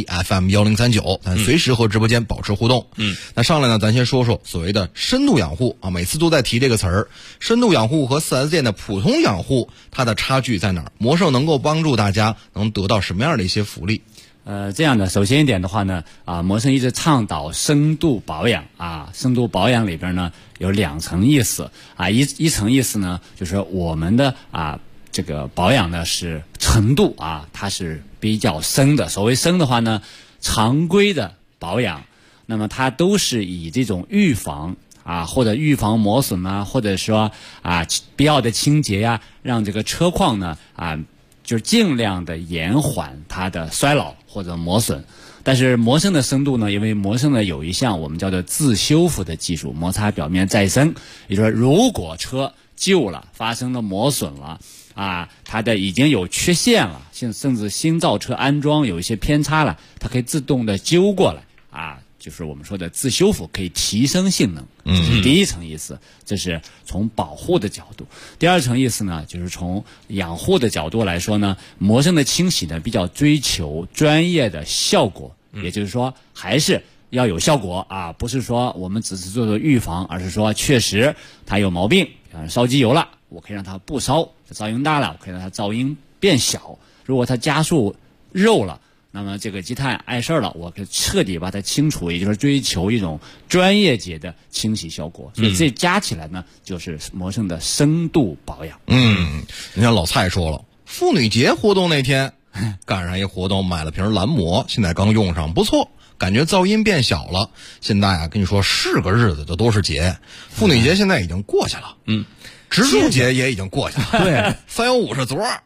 ACFM1039，咱随时和直播间保持互动。那上来呢，咱先说说所谓的深度养护啊，每次都在提这个词儿。深度养护和 4S 店的普通养护，它的差距在哪儿？魔盛能够帮助大家能得到什么样的一些福利？ 这样的，首先一点的话呢，魔盛一直倡导深度保养啊，深度保养里边呢有2层意思啊，一层意思呢就是我们的这个保养呢是程度啊，它是比较深的。所谓深的话呢，常规的保养，那么它都是以这种预防或者预防磨损啊，或者说必要的清洁呀，让这个车况呢就是尽量的延缓它的衰老或者磨损。但是魔盛的深度呢，因为魔盛呢有一项我们叫做自修复的技术，摩擦表面再生，也就是说如果车旧了，发生了磨损了它的已经有缺陷了，甚至新造车安装有一些偏差了，它可以自动的揪过来就是我们说的自修复，可以提升性能。这是第一层意思，这是从保护的角度。第2层意思呢，就是从养护的角度来说呢，魔盛的清洗呢比较追求专业的效果，也就是说还是要有效果不是说我们只是做做预防，而是说确实它有毛病，烧机油了，我可以让它不烧；噪音大了，我可以让它噪音变小；如果它加速肉了，那么这个积碳碍事儿了，我可以彻底把它清除，也就是追求一种专业级的清洗效果。所以这加起来呢，就是魔盛的深度保养。 你看老蔡说了，妇女节活动那天赶上一活动，买了瓶蓝膜，现在刚用上，不错，感觉噪音变小了。现在跟你说是个日子，这都是节。妇女节现在已经过去了，植树节也已经过去了。对，315是昨儿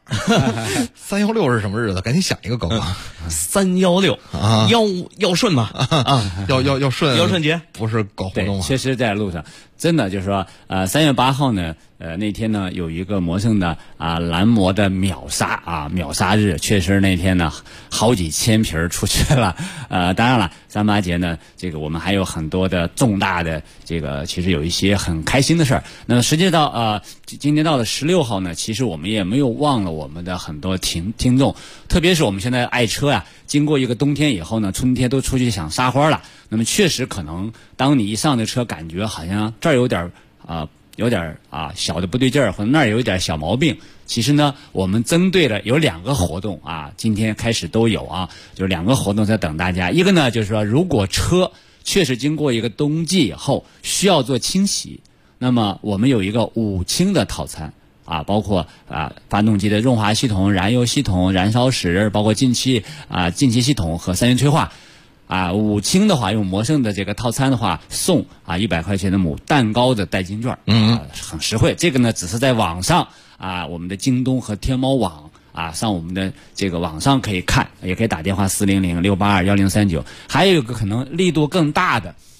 ，316是什么日子？赶紧想一个梗啊 ！316要顺嘛要顺， 要顺节不是搞活动啊。 确实在路上，真的就是说，3月8号呢，那天呢有一个魔盛的蓝膜的秒杀日，确实那天呢好几千瓶出去了。当然了，38节呢，这个我们还有很多的重大的这个，其实有一些很开心的事儿。那么实际到今天到了16号呢，其实我们也没有忘了我们的很多听众，特别是我们现在爱车经过一个冬天以后呢，春天都出去想撒花了。那么确实可能，当你一上这车，感觉好像这儿有点小的不对劲儿，或者那儿有一点小毛病。其实呢，我们针对了有2个活动今天开始都有就是2个活动在等大家。一个呢，就是说如果车确实经过一个冬季以后需要做清洗，那么我们有一个5清的套餐包括发动机的润滑系统、燃油系统、燃烧室，包括进气系统和3元催化。5清的话，用魔盛的这个套餐的话，送100块钱的牡蛋糕的代金券，很实惠。这个呢，只是在网上我们的京东和天猫网上我们的这个网上可以看，也可以打电话400-682-1039。还有一个可能力度更大的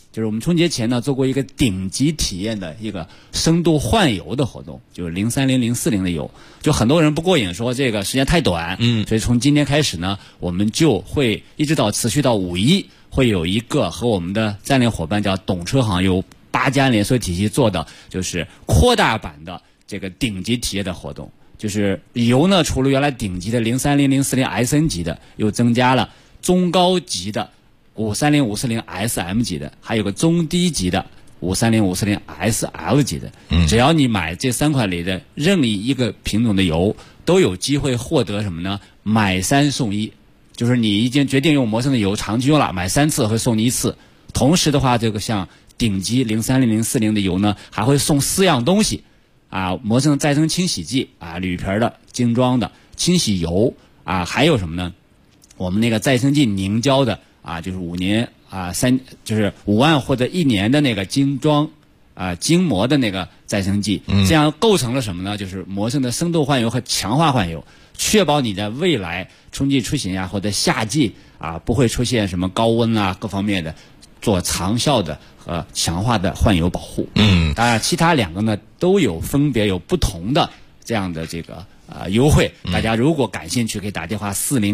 就是我们春节前呢做过一个顶级体验的一个深度换油的活动，就是030、040的油，就很多人不过瘾，说这个时间太短，所以从今天开始呢，我们就会一直持续到5·1，会有一个和我们的战略伙伴叫懂车行有8家连锁体系做的，就是扩大版的这个顶级体验的活动。就是油呢，除了原来顶级的030、040 SN 级的，又增加了中高级的530、540 SM 级的，还有个中低级的530、540 SL 级的。只要你买这3款里的任意一个品种的油，都有机会获得什么呢？买3送1，就是你已经决定用摩胜的油长期用了，买3次会送你1次。同时的话，这个像顶级030、040的油呢，还会送4样东西。摩胜再生清洗剂铝瓶的精装的清洗油还有什么呢？我们那个再生剂凝胶的就是5年就是5万或者1年的那个精装精磨的那个再生剂，这样构成了什么呢？就是摩胜的深度换油和强化换油，确保你在未来春季出行或者夏季不会出现什么高温各方面的，做长效的和强化的换油保护。当然其他2个呢都有分别有不同的这样的这个优惠。大家如果感兴趣，可以打电话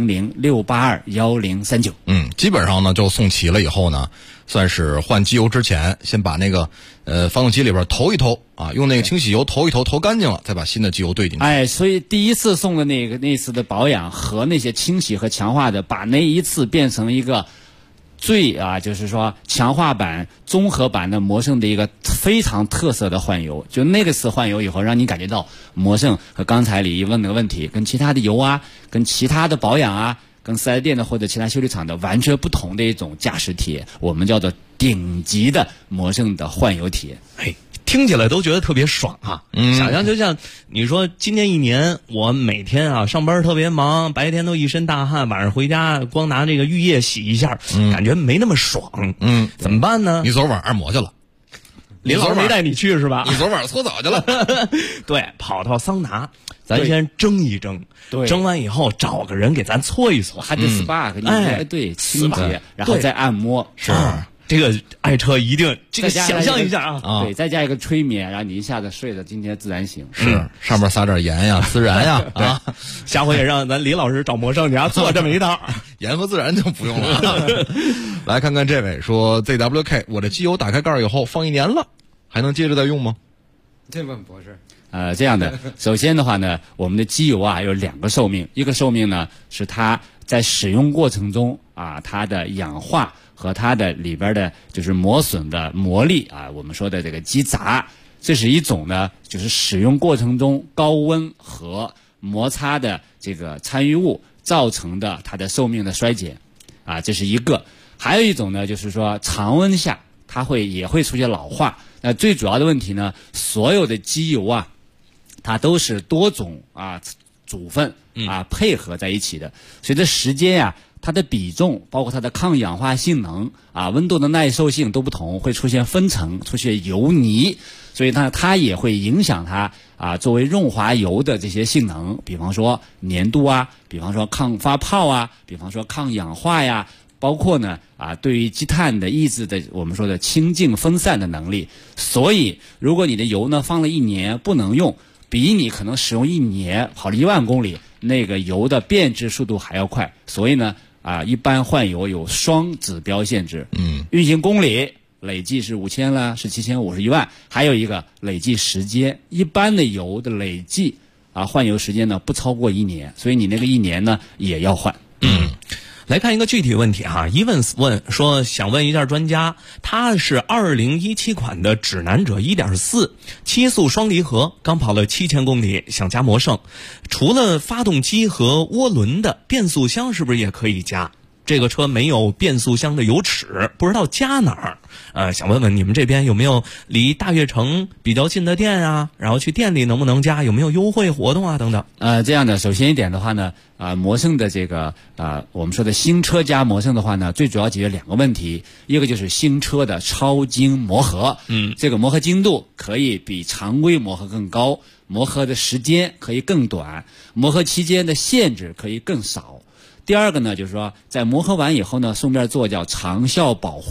400-682-1039。 基本上呢就送齐了以后呢，算是换机油之前先把那个发动机里边投一投用那个清洗油投一投，投干净了，再把新的机油兑进去。 所以第一次送的那次的保养和那些清洗和强化的，把那一次变成一个最就是说强化版、综合版的摩胜的一个非常特色的换油。就那个次换油以后，让你感觉到摩胜和刚才李毅问那个问题，跟其他的油跟其他的保养跟4S店的或者其他修理厂的完全不同的一种驾驶体验，我们叫做顶级的摩胜的换油体验。 听起来都觉得特别爽想象就像你说今年1年我每天上班特别忙，白天都一身大汗，晚上回家光拿这个浴液洗一下，感觉没那么爽。怎么办呢？ 你昨晚按摩去了， 林老师没带你去是吧？ 你昨晚搓澡去了。 对，跑到桑拿，咱先蒸一蒸，蒸完以后找个人给咱搓一搓， 还得 SPA 对清洁，然后再按摩。 是这个爱车一定这个想象一下对，再加一个催眠，然后你一下子睡得今天自然醒。 上面撒点盐孜然下回也让咱李老师找摩胜去做这么一套。 盐和孜然就不用了。来看看这位说 ZWK， 我的机油打开盖以后放1年了，还能接着再用吗？ 这问博士。 这样的，首先的话呢，我们的机油有2个寿命，一个寿命呢是它在使用过程中它的氧化和它的里边的就是磨损的磨砺我们说的这个积杂，这是一种呢，就是使用过程中高温和摩擦的这个参与物造成的它的寿命的衰减这是一个。还有一种呢，就是说常温下它也会出现老化。那最主要的问题呢，所有的机油它都是多种组分配合在一起的，随着时间它的比重包括它的抗氧化性能温度的耐受性都不同，会出现分层，出现油泥，所以呢它也会影响它作为润滑油的这些性能，比方说粘度比方说抗发泡比方说抗氧化包括呢对于积碳的抑制的我们说的清净分散的能力。所以如果你的油呢放了1年不能用，比你可能使用1年跑了1万公里那个油的变质速度还要快。所以呢一般换油有双指标限制，运行公里累计是5000了，是7500，是1万，还有一个累计时间，一般的油的累计换油时间呢不超过1年，所以你那个1年呢也要换。 来看一个具体问题Evans 问说，想问一下专家，他是2017款的指南者 1.4 7速双离合，刚跑了7000公里，想加摩胜，除了发动机和涡轮的变速箱是不是也可以加？这个车没有变速箱的油尺，不知道加哪儿。想问问你们这边有没有离大悦城比较近的店然后去店里能不能加，有没有优惠活动等等。 这样的，首先一点的话呢摩胜的这个我们说的新车加摩胜的话呢，最主要解决2个问题，一个就是新车的超精磨合，这个磨合精度可以比常规磨合更高，磨合的时间可以更短，磨合期间的限制可以更少。第二个呢，就是说在磨合完以后呢，顺便做叫长效保护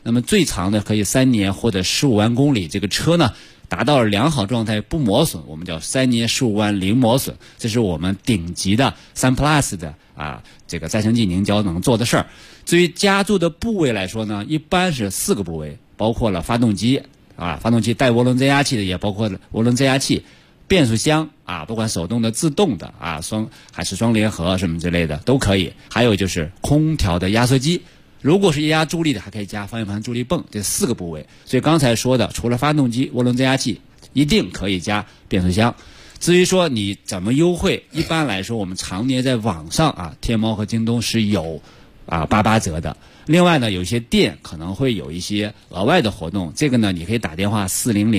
那么最长的可以3年或者15万公里，这个车呢达到了良好状态不磨损，我们叫3年15万零磨损，这是我们顶级的3 Plus 的这个再生剂凝胶能做的事儿。至于加注的部位来说呢，一般是4个部位，包括了发动机发动机带涡轮增压器的，也包括涡轮增压器，变速箱不管手动的、自动的还是双联合什么之类的都可以。还有就是空调的压缩机，如果是液压助力的，还可以加方向盘助力泵，这4个部位。所以刚才说的，除了发动机、涡轮增压器，一定可以加变速箱。至于说你怎么优惠，一般来说我们常年在网上天猫和京东是有88折的。另外呢，有些店可能会有一些额外的活动，这个呢你可以打电话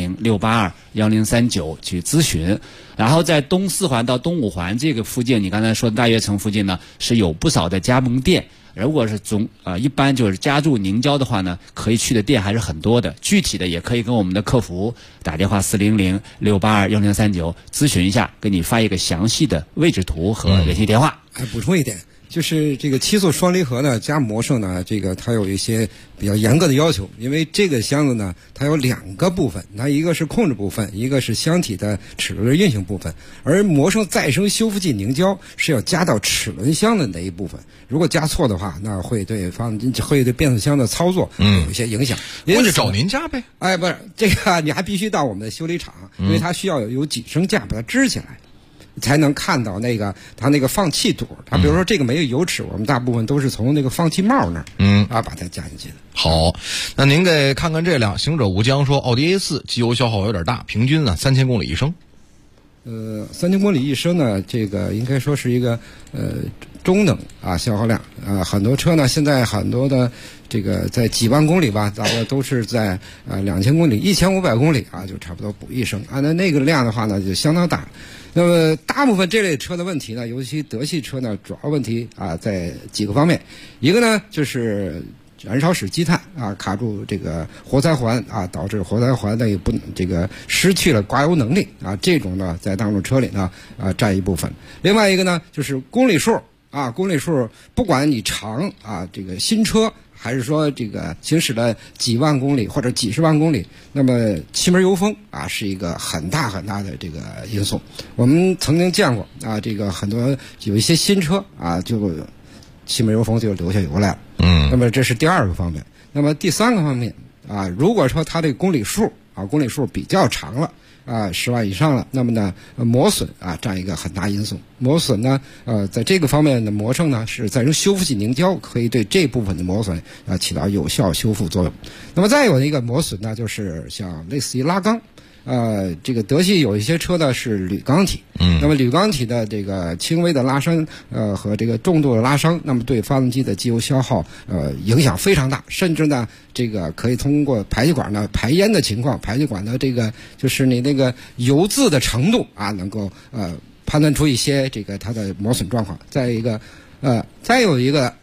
400-682-1039去咨询。然后在东4环到东5环这个附近，你刚才说的大悦城附近呢，是有不少的加盟店。如果是一般就是加注凝胶的话呢，可以去的店还是很多的。具体的也可以跟我们的客服打电话400-682-1039咨询一下，给你发一个详细的位置图和联系电话。 还补充一点，就是这个7速双离合呢加魔圣呢，这个它有一些比较严格的要求，因为这个箱子呢它有2个部分，它一个是控制部分，一个是箱体的齿轮运行部分，而魔圣再生修复剂凝胶是要加到齿轮箱的那一部分，如果加错的话，那会对变速箱的操作有一些影响。 我就找您加呗。 不是这个，你还必须到我们的修理厂，因为它需要有几升架把它支起来，才能看到它那个放气堵。它比如说这个没有油齿，我们大部分都是从那个放气帽那儿把它加进去的。 好，那您给看看这辆行者无疆说奥迪 A4 机油消耗有点大，平均3000公里一升。 3000公里一升呢，这个应该说是一个中等消耗量很多车呢现在很多的这个在几万公里吧，大概都是在2000公里、1500公里就差不多补1升那个量的话呢就相当大。那么大部分这类车的问题呢，尤其德系车呢，主要问题在几个方面。一个呢就是燃烧室积碳卡住这个活塞环导致活塞环呢也不这个失去了刮油能力这种呢在大众车里呢占一部分。另外一个呢就是公里数公里数，不管你长这个新车还是说这个行驶了几万公里或者几十万公里，那么气门油封是一个很大很大的这个因素。我们曾经见过这个很多有一些新车就气门油封就留下油来了。那么这是第2个方面。那么第3个方面如果说它这个公里数比较长了10万以上了，那么呢磨损占一个很大因素。磨损呢在这个方面的魔圣呢是再生修复剂凝胶可以对这部分的磨损起到有效修复作用。那么再有一个磨损呢，就是像类似于拉缸。这个德系有一些车呢是铝钢体，那么铝钢体的这个轻微的拉伤和这个重度的拉伤，那么对发动机的机油消耗影响非常大，甚至呢这个可以通过排气管呢排烟的情况，排气管的这个就是你那个油渍的程度能够判断出一些这个它的磨损状况。再有一个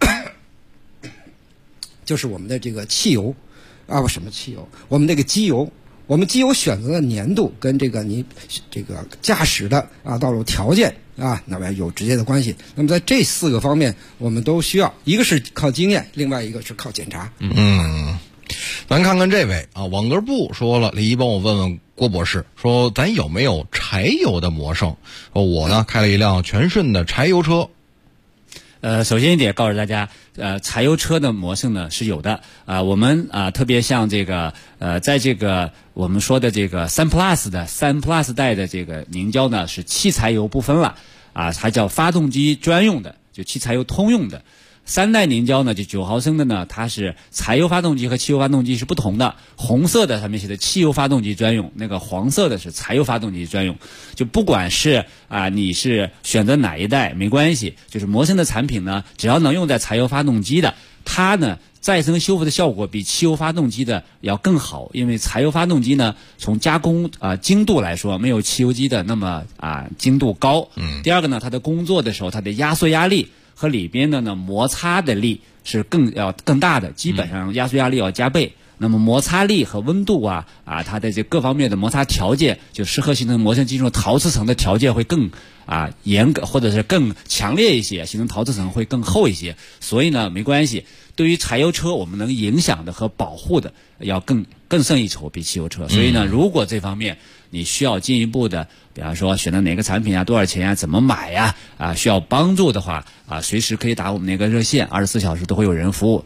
就是我们的这个汽油什么汽油，我们这个机油。我们机油选择的粘度跟这个你这个驾驶的道路条件那么有直接的关系。那么在这4个方面，我们都需要，一个是靠经验，另外一个是靠检查。 咱看看这位网格布说了，李一帮我问问郭博士，说咱有没有柴油的魔圣？说我呢开了一辆全顺的柴油车。 首先一点告诉大家，柴油车的魔圣呢是有的我们特别像这个在这个我们说的这个3 Plus 带的这个凝胶呢是汽柴油不分了它叫发动机专用的，就汽柴油通用的。3代凝胶呢，就9毫升的呢，它是柴油发动机和汽油发动机是不同的。红色的上面写的汽油发动机专用，那个黄色的是柴油发动机专用。就不管是你是选择哪一代没关系，就是魔圣的产品呢，只要能用在柴油发动机的，它呢再生修复的效果比汽油发动机的要更好，因为柴油发动机呢从加工精度来说没有汽油机的那么精度高。第二个呢，它的工作的时候，它的压缩压力和里边的呢摩擦的力是更大的，基本上压缩压力要加倍。 那么摩擦力和温度它的这各方面的摩擦条件，就适合形成磨成金属陶瓷层的条件会更严格，或者是更强烈一些，形成陶瓷层会更厚一些。所以呢，没关系。对于柴油车，我们能影响的和保护的要更胜一筹，比汽油车。所以呢，如果这方面你需要进一步的，比方说选择哪个产品多少钱怎么买需要帮助的话随时可以打我们那个热线，24小时都会有人服务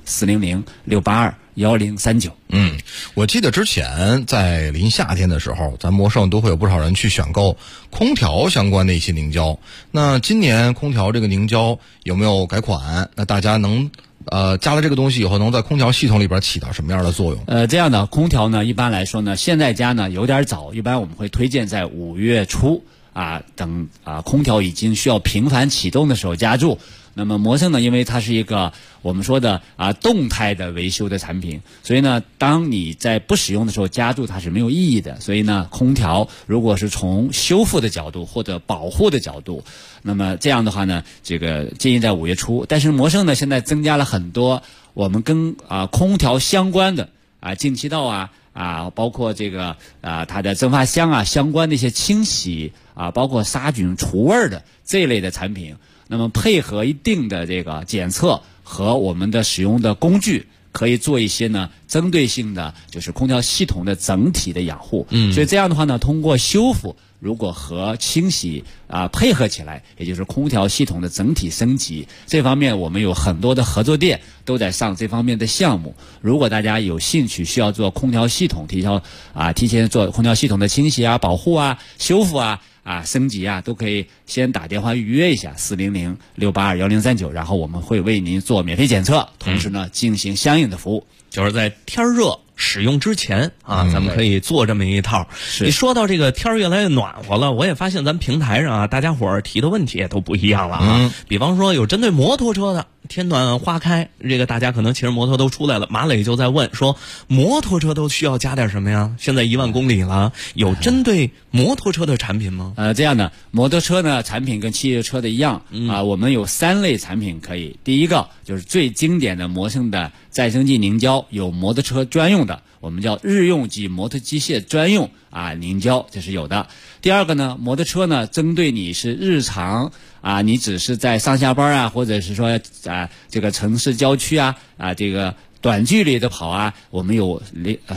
，400-682-1039。 我记得之前在临夏天的时候，咱魔圣都会有不少人去选购空调相关的一些凝胶。那今年空调这个凝胶有没有改款？那大家能加了这个东西以后，能在空调系统里边起到什么样的作用？ 这样的空调呢，一般来说呢，现在加呢有点早，一般我们会推荐在5月初等空调已经需要频繁启动的时候加注。那么魔圣呢，因为它是一个我们说的动态的维修的产品，所以呢，当你在不使用的时候加注它是没有意义的。所以呢，空调如果是从修复的角度或者保护的角度，那么这样的话呢，这个建议在5月初。但是魔圣呢，现在增加了很多我们跟空调相关的进气道包括这个它的蒸发箱相关的一些清洗包括杀菌除味的这一类的产品。那么配合一定的这个检测和我们的使用的工具，可以做一些呢针对性的，就是空调系统的整体的养护。所以这样的话呢，通过修复，如果和清洗配合起来，也就是空调系统的整体升级，这方面我们有很多的合作店都在上这方面的项目。如果大家有兴趣需要做空调系统提前做空调系统的清洗保护修复升级都可以先打电话预约一下400-682-1039，然后我们会为您做免费检测，同时呢进行相应的服务。 就是在天热使用之前咱们可以做这么一套。你说到这个天越来越暖和了，我也发现咱平台上大家伙儿提的问题也都不一样了比方说有针对摩托车的，天暖花开，这个大家可能骑着摩托都出来了。马磊就在问说，摩托车都需要加点什么呀？现在1万公里了，有针对摩托车的产品吗？ 这样的摩托车呢，产品跟汽油车的一样我们有3类产品可以。第一个就是最经典的魔圣的再生剂凝胶，有摩托车专用的，我们叫日用及摩托机械专用凝胶，这是有的。第二个呢，摩托车呢，针对你是日常你只是在上下班或者是说这个城市郊区这个短距离的跑我们有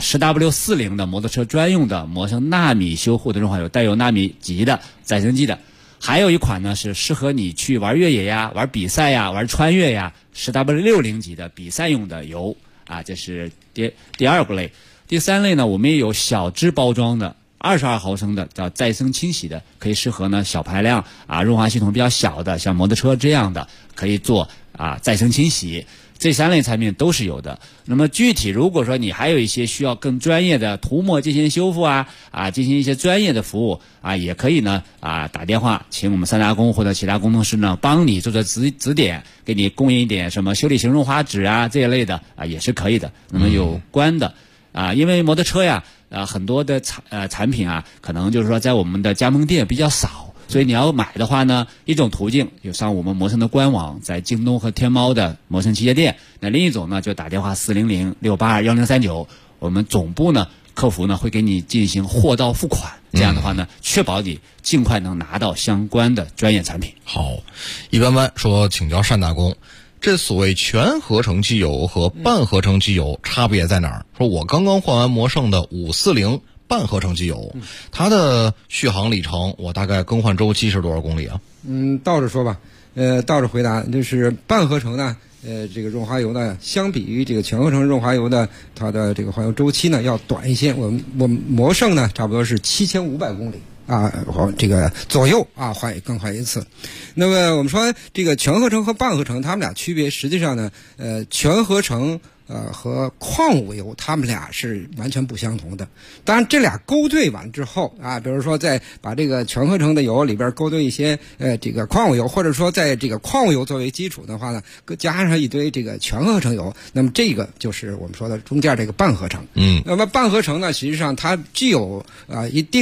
10W40的摩托车专用的魔圣纳米修护的润滑油，带有纳米级的再生剂的。还有一款呢是适合你去玩越野玩比赛玩穿越10W60级的比赛用的油这是第二个类。第3类呢，我们也有小支包装的22毫升的叫再生清洗的，可以适合呢小排量润滑系统比较小的，像摩托车这样的可以做再生清洗。这3类产品都是有的。那么具体如果说你还有一些需要更专业的涂抹进行修复进行一些专业的服务也可以呢打电话请我们3大工或者其他工程师呢帮你做做指点，给你供应一点什么修理型润滑纸这一类的也是可以的。那么有关的因为摩托车很多的产品可能就是说在我们的加盟店比较少，所以你要买的话呢，一种途径就上我们魔圣的官网，在京东和天猫的魔圣旗舰店。那另一种呢，就打电话400-682-1039，我们总部呢客服呢会给你进行货到付款。这样的话呢，确保你尽快能拿到相关的专业产品。 好，一般说请教单大工，这所谓全合成机油和半合成机油差别在哪儿？说我刚刚换完魔圣的540半合成机油，它的续航里程我大概更换周期是多少公里啊？ 倒着说吧，倒着回答，就是半合成呢，这个润滑油呢，相比于这个全合成润滑油的，它的这个换油周期呢要短一些。我们魔圣呢，差不多是7500公里这个左右更换一次。那么我们说这个全合成和半合成，它们俩区别实际上呢，全合成和矿物油它们俩是完全不相同的。当然这俩勾兑完之后比如说再把这个全合成的油里边勾兑一些这个矿物油，或者说在这个矿物油作为基础的话呢，加上一堆这个全合成油，那么这个就是我们说的中间这个半合成。那么半合成呢，实际上它具有一定的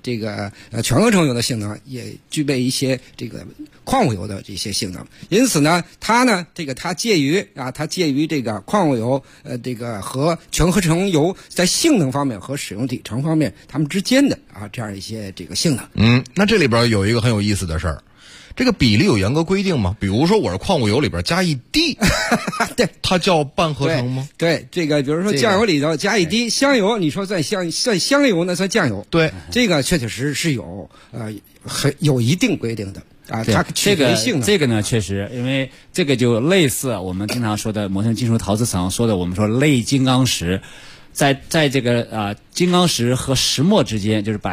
这个全合成油的性能，也具备一些这个矿物油的这些性能。因此呢，它介于这个矿物油这个和全合成油在性能方面和使用里程方面它们之间的这样一些这个性能。 那这里边有一个很有意思的事儿。这个比例有严格规定吗？比如说我是矿物油里边加一滴， 对， 它叫半合成吗？ 对，这个比如说酱油里头加一滴，香油你说算香油那算酱油， 对， 这个确实是有有一定规定的它取决于性能。 这个呢，确实，因为这个就类似我们经常说的磨成金属陶瓷层说的，我们说类金刚石。在这个金刚石和石墨之间，就是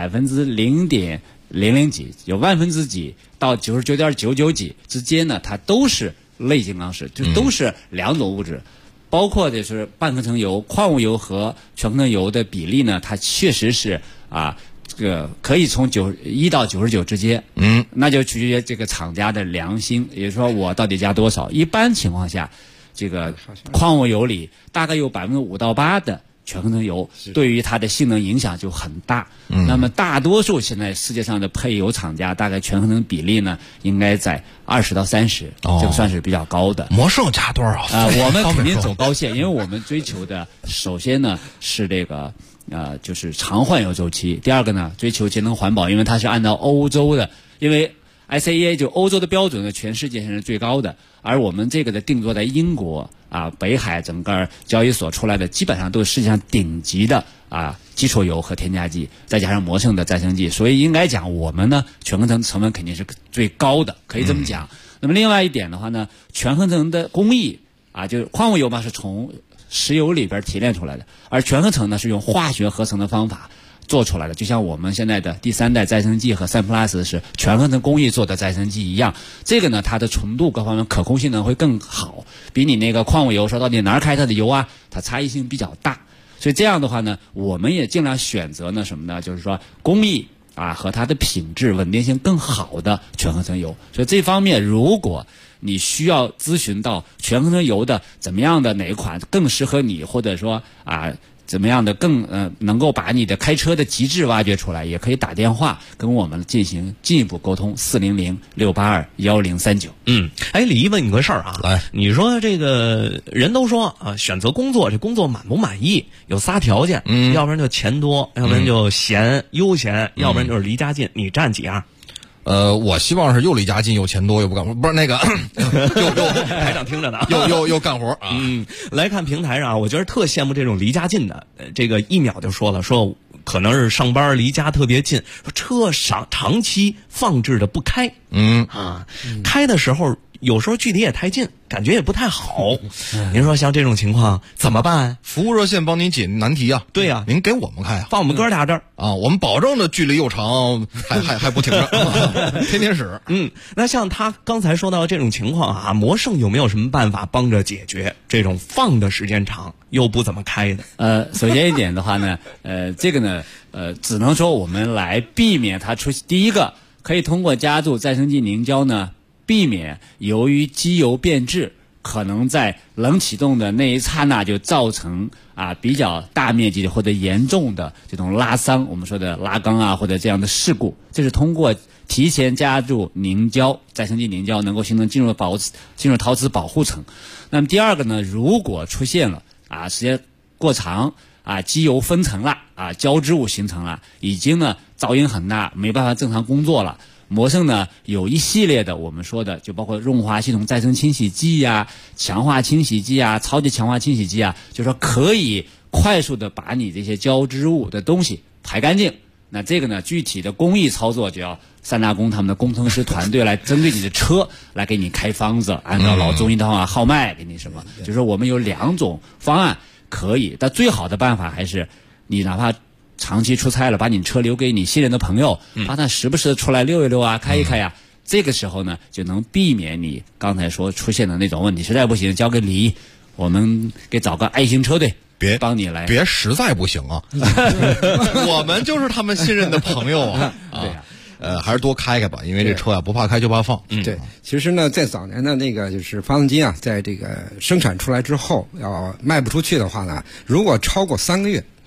0.00几，有万分之几到99.99几之间呢，它都是类金刚石，就都是两种物质。包括就是半合成油、矿物油和全合成油的比例呢，它确实是这个可以从1到99之间，那就取决于这个厂家的良心，也就是说我到底加多少。一般情况下，这个矿物油里大概有5%到8%的全合成油对于它的性能影响就很大。那么大多数现在世界上的配油厂家大概全合成比例呢应该在20%到30%，这个算是比较高的。 魔圣加多少？ 我们肯定走高线，因为我们追求的首先呢是这个就是长换油周期，第二个呢追求节能环保，因为它是按照欧洲的，因为 ICAEA 就欧洲的标准呢全世界现在是最高的，而我们这个的定做在英国北海整个交易所出来的基本上都是世界上顶级的基础油和添加剂，再加上磨胜的再生剂，所以应该讲我们呢全合成成本肯定是最高的，可以这么讲。那么另外一点的话呢，全合成的工艺就是矿物油嘛是从石油里边提炼出来的，而全合成呢是用化学合成的方法做出来的，就像我们现在的第3代再生剂和3+ 是全合成工艺做的再生剂一样。这个呢，它的纯度各方面可控性能会更好，比你那个矿物油说到底哪儿开它的油它差异性比较大。所以这样的话呢，我们也尽量选择呢什么呢？就是说工艺和它的品质稳定性更好的全合成油。所以这方面，如果你需要咨询到全合成油的怎么样的哪一款更适合你，或者说怎么样的更能够把你的开车的极致挖掘出来，也可以打电话跟我们进行进一步沟通，400-682-1039。 李一问你个事儿来， 你说这个人都说选择工作，这工作满不满意有仨条件，要不然就钱多，要不然就闲悠闲，要不然就是离家近，你占几样？ 我希望是又离家近又钱多又不干活，不是那个又台长听着呢， 又干活来看平台上，我觉得特羡慕这种离家近的，这个1秒就说了，说可能是上班离家特别近，说车长期放置的不开，开的时候有时候距离也太近，感觉也不太好。您说像这种情况怎么办？ 服务热线帮您解难题啊。 对呀， 您给我们开放我们哥俩这儿我们保证的距离又长，还不停着，天天使。 那像他刚才说到这种情况魔胜有没有什么办法帮着解决这种放的时间长又不怎么开的？ 首先一点的话呢，这个呢，只能说我们来避免它出现。第一个，可以通过加注再生剂凝胶呢，避免由于机油变质，可能在冷启动的那一刹那就造成比较大面积的或者严重的这种拉伤，我们说的拉缸或者这样的事故。这是通过提前加注凝胶，再生剂凝胶能够形成进入陶瓷保护层。那么第二个呢，如果出现了时间过长机油分层了胶织物形成了，已经呢噪音很大，没办法正常工作了。魔胜呢有一系列的我们说的，就包括润滑系统再生清洗剂强化清洗剂超级强化清洗剂就是说可以快速的把你这些胶织物的东西排干净。那这个呢具体的工艺操作就要三大工他们的工程师团队来针对你的车来给你开方子，按照老中医的话号脉给你什么，就是我们有2种方案可以。但最好的办法还是你哪怕长期出差了，把你车留给你信任的朋友，让他时不时的出来溜一溜开一开这个时候呢就能避免你刚才说出现的那种问题。实在不行交给李，我们给找个爱心车队帮你来。 别实在不行我们就是他们信任的朋友对还是多开开吧，因为这车不怕开就怕放。 对，其实呢在早年的那个就是发动机在这个生产出来之后要卖不出去的话呢，如果超过3个月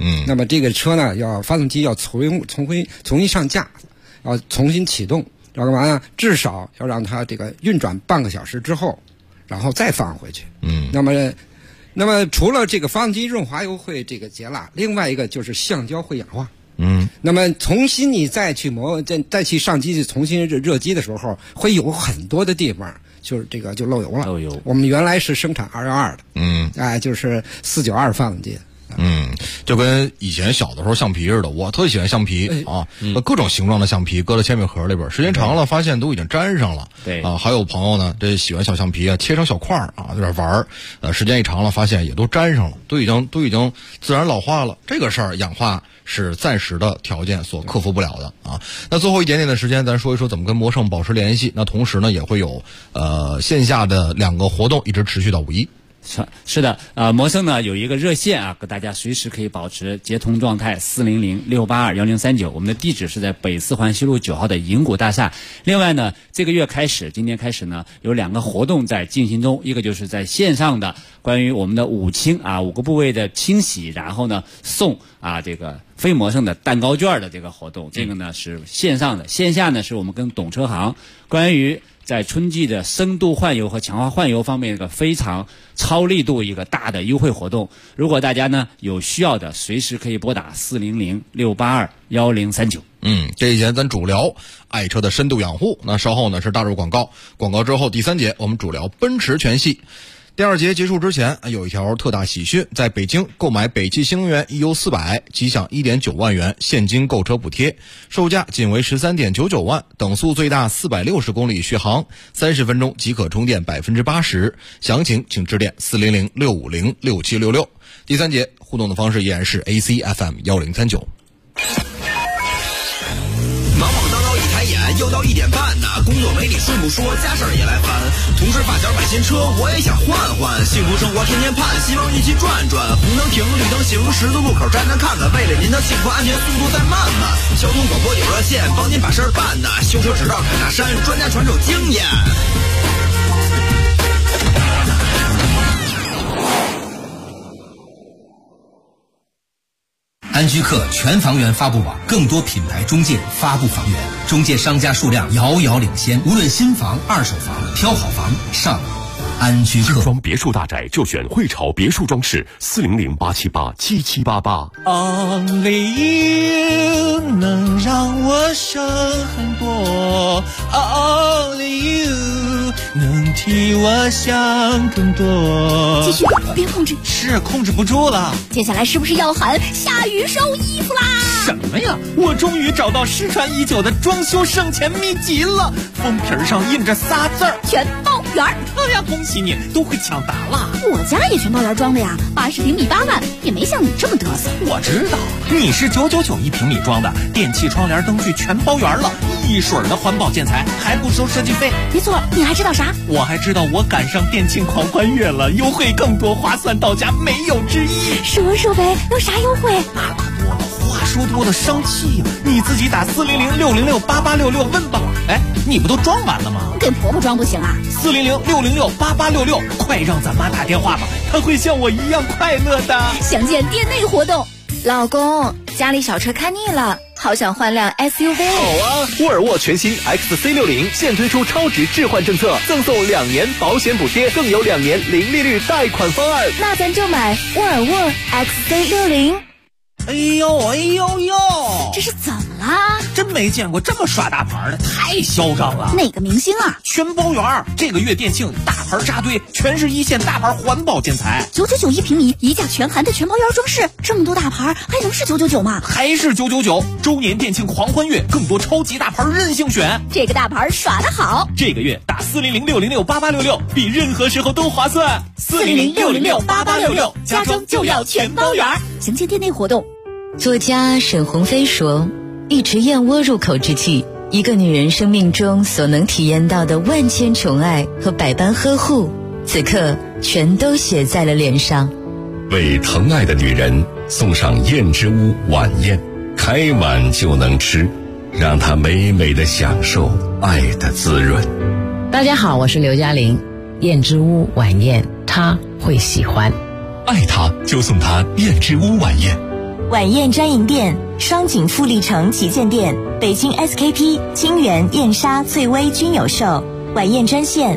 那么这个车呢，发动机要重新上架，要重新启动，要干嘛呢？至少要让它这个运转半个小时之后，然后再放回去。那么除了这个发动机润滑油会这个结蜡，另外一个就是橡胶会氧化。那么重新你再去上机去重新热机的时候，会有很多的地方就是这个就漏油了。漏油。我们原来是生产212的，就是492发动机。 就跟以前小的时候橡皮似的，我特喜欢橡皮啊，各种形状的橡皮搁在铅笔盒里边，时间长了发现都已经粘上了。对啊，还有朋友呢，这喜欢小橡皮啊，切成小块啊，在这玩时间一长了发现也都粘上了，都已经自然老化了。这个事儿氧化是暂时的条件所克服不了的啊。那最后一点点的时间，咱说一说怎么跟魔圣保持联系。那同时呢，也会有线下的2个活动一直持续到5一。 是的，魔圣呢有一个热线啊，跟大家随时可以保持接通状态，400-682-1039。我们的地址是在北四环西路9号的银谷大厦。另外呢，今天开始呢，有2个活动在进行中，一个就是在线上的关于我们的5清5个部位的清洗，然后呢送这个非魔圣的蛋糕券的这个活动，这个呢是线上的，线下呢是我们跟懂车行关于在春季的深度换油和强化换油方面一个非常超力度一个大的优惠活动。如果大家呢有需要的，随时可以拨打400-682-1039。 这一节咱主聊爱车的深度养护，那稍后呢是大入广告之后第3节我们主聊奔驰全系。第2节结束之前，有一条特大喜讯，在北京购买北汽新能源 EU400， 即享 1.9 万元现金购车补贴，售价仅为 13.99 万，等速最大460公里续航，30分钟即可充电 80%， 详情请致电400-650-6766。第3节互动的方式依然是 ACFM 1039。 又到1点半呢，工作没你顺不说，家事儿也来烦。同事发小买新车，我也想换换。幸福生活天天盼，希望一起转转。红灯停，绿灯行，十字路口站站看看。为了您的幸福安全，速度再慢慢。交通广播有热线，帮您把事儿办呢。修车指导侃大山，专家传授经验。 安居客全房源发布网，更多品牌中介发布房源，中介商家数量遥遥领先。无论新房、二手房，挑好房上安居客。 精装别墅大宅就选汇潮别墅装饰，400-878-7788。 Only you 能让我省很多 ，Only you 能替我想更多。 继续，别控制， 是控制不住了。 接下来是不是要喊下雨收衣服啦？ 什么呀？我终于找到失传已久的装修省钱秘籍了，封皮上印着仨字儿： 全包圆。 哎呀，恭喜你，都会抢答了。 我家也全包圆装的呀，80平米8万，也没像你这么嘚瑟。 我知道，你是999一平米装的，电器、窗帘、灯具全包圆了，一水的环保建材，还不收设计费。 没错，你还知道啥？ 我还知道我赶上电竞狂欢月了，优惠更多，划算到家，没有之一。 说说呗，有啥优惠？ 那可多了，话说多了生气呀！你自己打400-606-8866问吧。哎，你不都装完了吗？ 给婆婆装不行啊 ？400-606-8866，快让咱妈打电话吧，她会像我一样快乐的。 详见店内活动。 老公，家里小车看腻了，好想换辆 SUV。 好啊，沃尔沃全新 XC60现推出超值置换政策，赠送2年保险补贴，更有2年零利率贷款方案。 那咱就买沃尔沃 XC60。 哎呦哎呦呦， 这是怎么啦？ 真没见过这么耍大牌的，太嚣张了。 哪个明星啊？ 全包圆，这个月店庆大牌扎堆，全是一线大牌环保建材。 999一平米，一价全含的全包圆装饰，这么多大牌还能是999吗？ 还是999。周年店庆狂欢月，更多超级大牌任性选。 这个大牌耍得好， 这个月打400-606-8866，比任何时候都划算。 400-606-8866，家装就要全包圆。详见店内活动。 作家沈鸿飞说，一池燕窝入口之际，一个女人生命中所能体验到的万千宠爱和百般呵护，此刻全都写在了脸上。 为疼爱的女人送上燕之屋晚宴，开碗就能吃，让她美美的享受爱的滋润。 大家好，我是刘嘉玲，燕之屋晚宴她会喜欢。 爱她就送她燕之屋晚宴。 晚宴专营店：双井富力城旗舰店、北京 SKP、清源、燕莎、翠微均有售。晚宴专线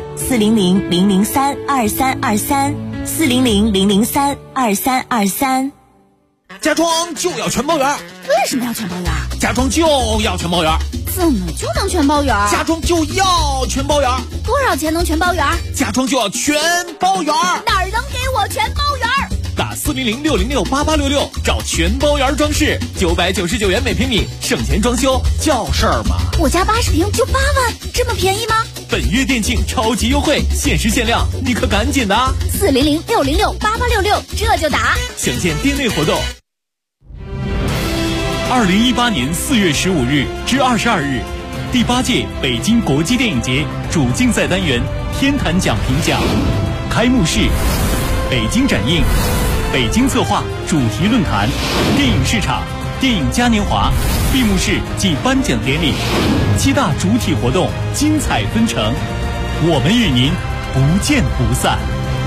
400-003-2323，400-003-2323。 家装就要全包圆。 为什么要全包圆？ 家装就要全包圆。 怎么就能全包圆？ 家装就要全包圆。 多少钱能全包圆？ 家装就要全包圆。 哪儿能给我全包圆？ 打400-606-8866找全包圆装饰，999元每平米，省钱装修叫事儿吗？ 我家80平就8万，这么便宜吗？ 本月店庆超级优惠，限时限量，你可赶紧的！400-606-8866 这就打， 详见店内活动。2018年4月15日至22日，第8届北京国际电影节主竞赛单元天坛奖评奖开幕式，北京展映，北京策划主题论坛，电影市场，电影嘉年华，闭幕式暨颁奖典礼，7大主体活动精彩纷呈，我们与您不见不散。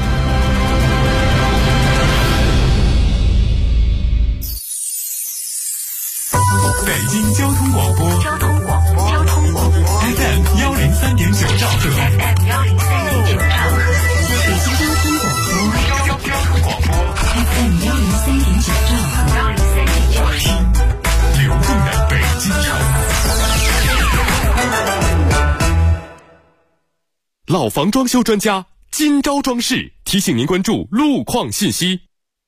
北京交通广播，FM 103.9兆赫， 北京交通广播，FM 103.9兆赫， 流动的北京城。老房装修专家今朝装饰提醒您关注路况信息。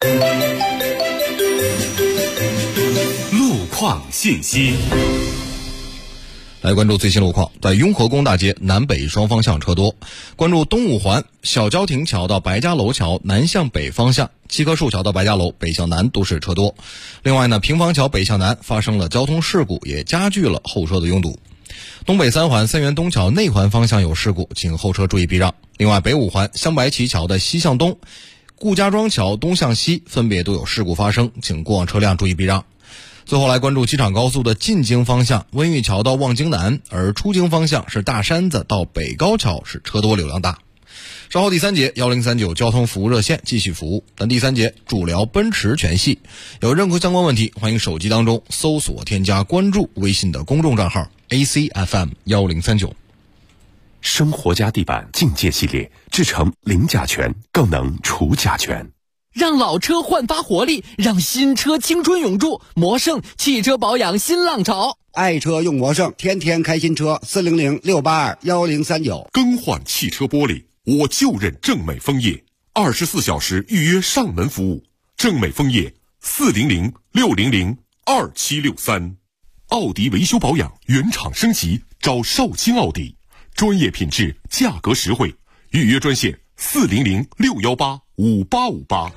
路况信息， 来关注最新路况。在雍和宫大街南北双方向车多，关注东五环小郊亭桥到白家楼桥南向北方向，七棵树桥到白家楼北向南都是车多。另外呢，平房桥北向南发生了交通事故，也加剧了后车的拥堵。东北三环三元东桥内环方向有事故，请后车注意避让。另外，北五环香白旗桥的西向东、顾家庄桥东向西分别都有事故发生，请过往车辆注意避让。最后来关注机场高速的进京方向温榆桥到望京南，而出京方向是大山子到北高桥是车多流量大。稍后第3节1039交通服务热线继续服务，但第3节主聊奔驰全系。有任何相关问题，欢迎手机当中搜索添加关注微信的公众账号 ACFM1039。 生活家地板境界系列，制成零甲醛，更能除甲醛。 让老车焕发活力，让新车青春永驻。魔胜汽车保养新浪潮， 爱车用魔胜，天天开新车。400-682-1039 更换汽车玻璃，我就认正美枫叶，24小时预约上门服务。正美枫叶400-600-2763。奥迪维修保养原厂升级，找少卿奥迪，专业品质，价格实惠。预约专线400-618-5858。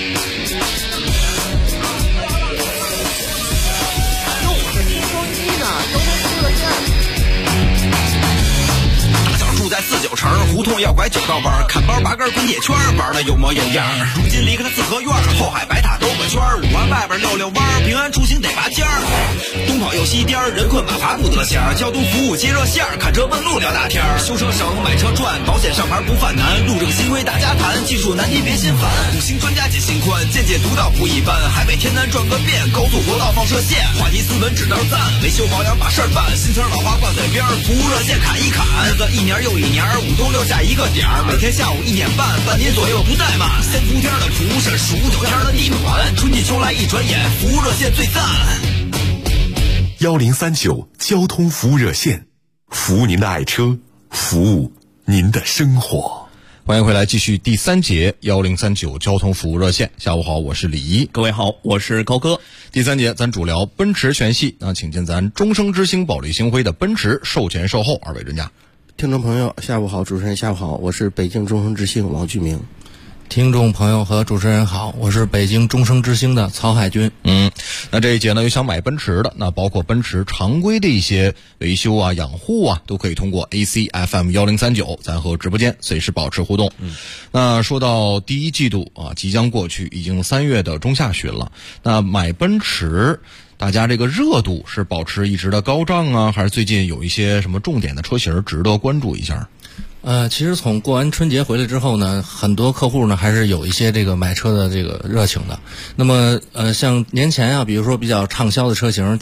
住在49城，胡同要拐9道弯，看包拔根工业圈，玩的有模有样。如今离开了四合院，后海白塔兜个圈，5环外边溜弯，平安出行得拔尖儿。东跑右西颠，人困马乏不得闲。交通服务接热线，看车问路聊大天。修车省，买车赚，保险上牌不犯难。路政新规大家谈，技术难题别心烦。5星专家解心宽，见解独到不一般。海北天南转个遍，高速国道放射线。话题斯文指道赞，维修保养把事儿办。新车老花挂嘴边，服务热线砍一砍。日子一年又一年，5都6下一个点儿。每天下午1点半，半年左右不怠慢。3伏天的蒲是15、9天的地暖，春季秋来一转眼，服务热线最赞。 1039交通服务热线，服务您的爱车，服务您的生活。 欢迎回来，继续第3节1039交通服务热线。下午好，我是李一。 各位好，我是高哥。 第3节咱主聊奔驰全系，那请进咱终生之星保利星辉的奔驰售前售后2位专家。 听众朋友下午好，主持人下午好，我是北京终生之星王巨明。 听众朋友和主持人好，我是北京终生之星的曹海军。 那这一节呢，有想买奔驰的，那包括奔驰常规的一些维修啊、养护啊，都可以通过 ACFM1039，咱和直播间随时保持互动。那说到第一季度啊，即将过去，已经3月的中下旬了。那买奔驰，大家这个热度是保持一直的高涨啊，还是最近有一些什么重点的车型值得关注一下？ 其实从过完春节回来之后呢，很多客户呢还是有一些这个买车的这个热情的。那么像年前啊，比如说比较畅销的车型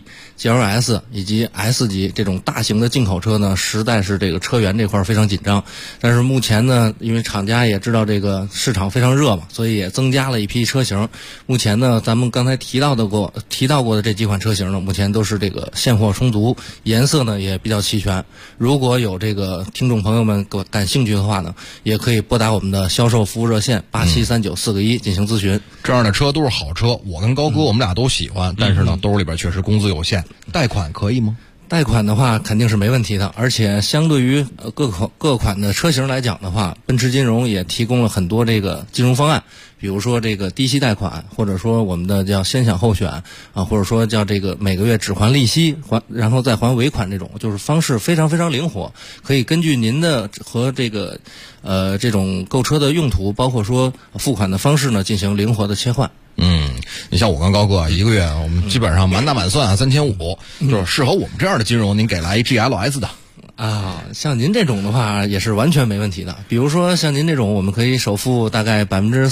GLE、GLS 以及 S 级这种大型的进口车呢，实在是这个车源这块非常紧张。但是目前呢，因为厂家也知道这个市场非常热嘛，所以也增加了一批车型。目前呢，咱们刚才提到过的这几款车型呢，目前都是这个现货充足，颜色呢也比较齐全。如果有这个听众朋友们感兴趣的话呢，也可以拨打我们的销售服务热线8739-4个1进行咨询。 这样的车都是好车，我跟高哥我们俩都喜欢，但是呢，兜里边确实工资有限，贷款可以吗？ 贷款的话肯定是没问题的，而且相对于各款的车型来讲的话，奔驰金融也提供了很多这个金融方案，比如说这个低息贷款，或者说我们的叫先享后选啊，或者说叫这个每个月只还利息然后再还尾款，这种就是方式非常非常灵活，可以根据您的和这个这种购车的用途，包括说付款的方式呢进行灵活的切换。 你像我跟高哥一个月我们基本上满打满算3500，就是适合我们这样的金融，您给来一 GLS 的啊。像您这种的话也是完全没问题的。比如说像您这种，我们可以首付大概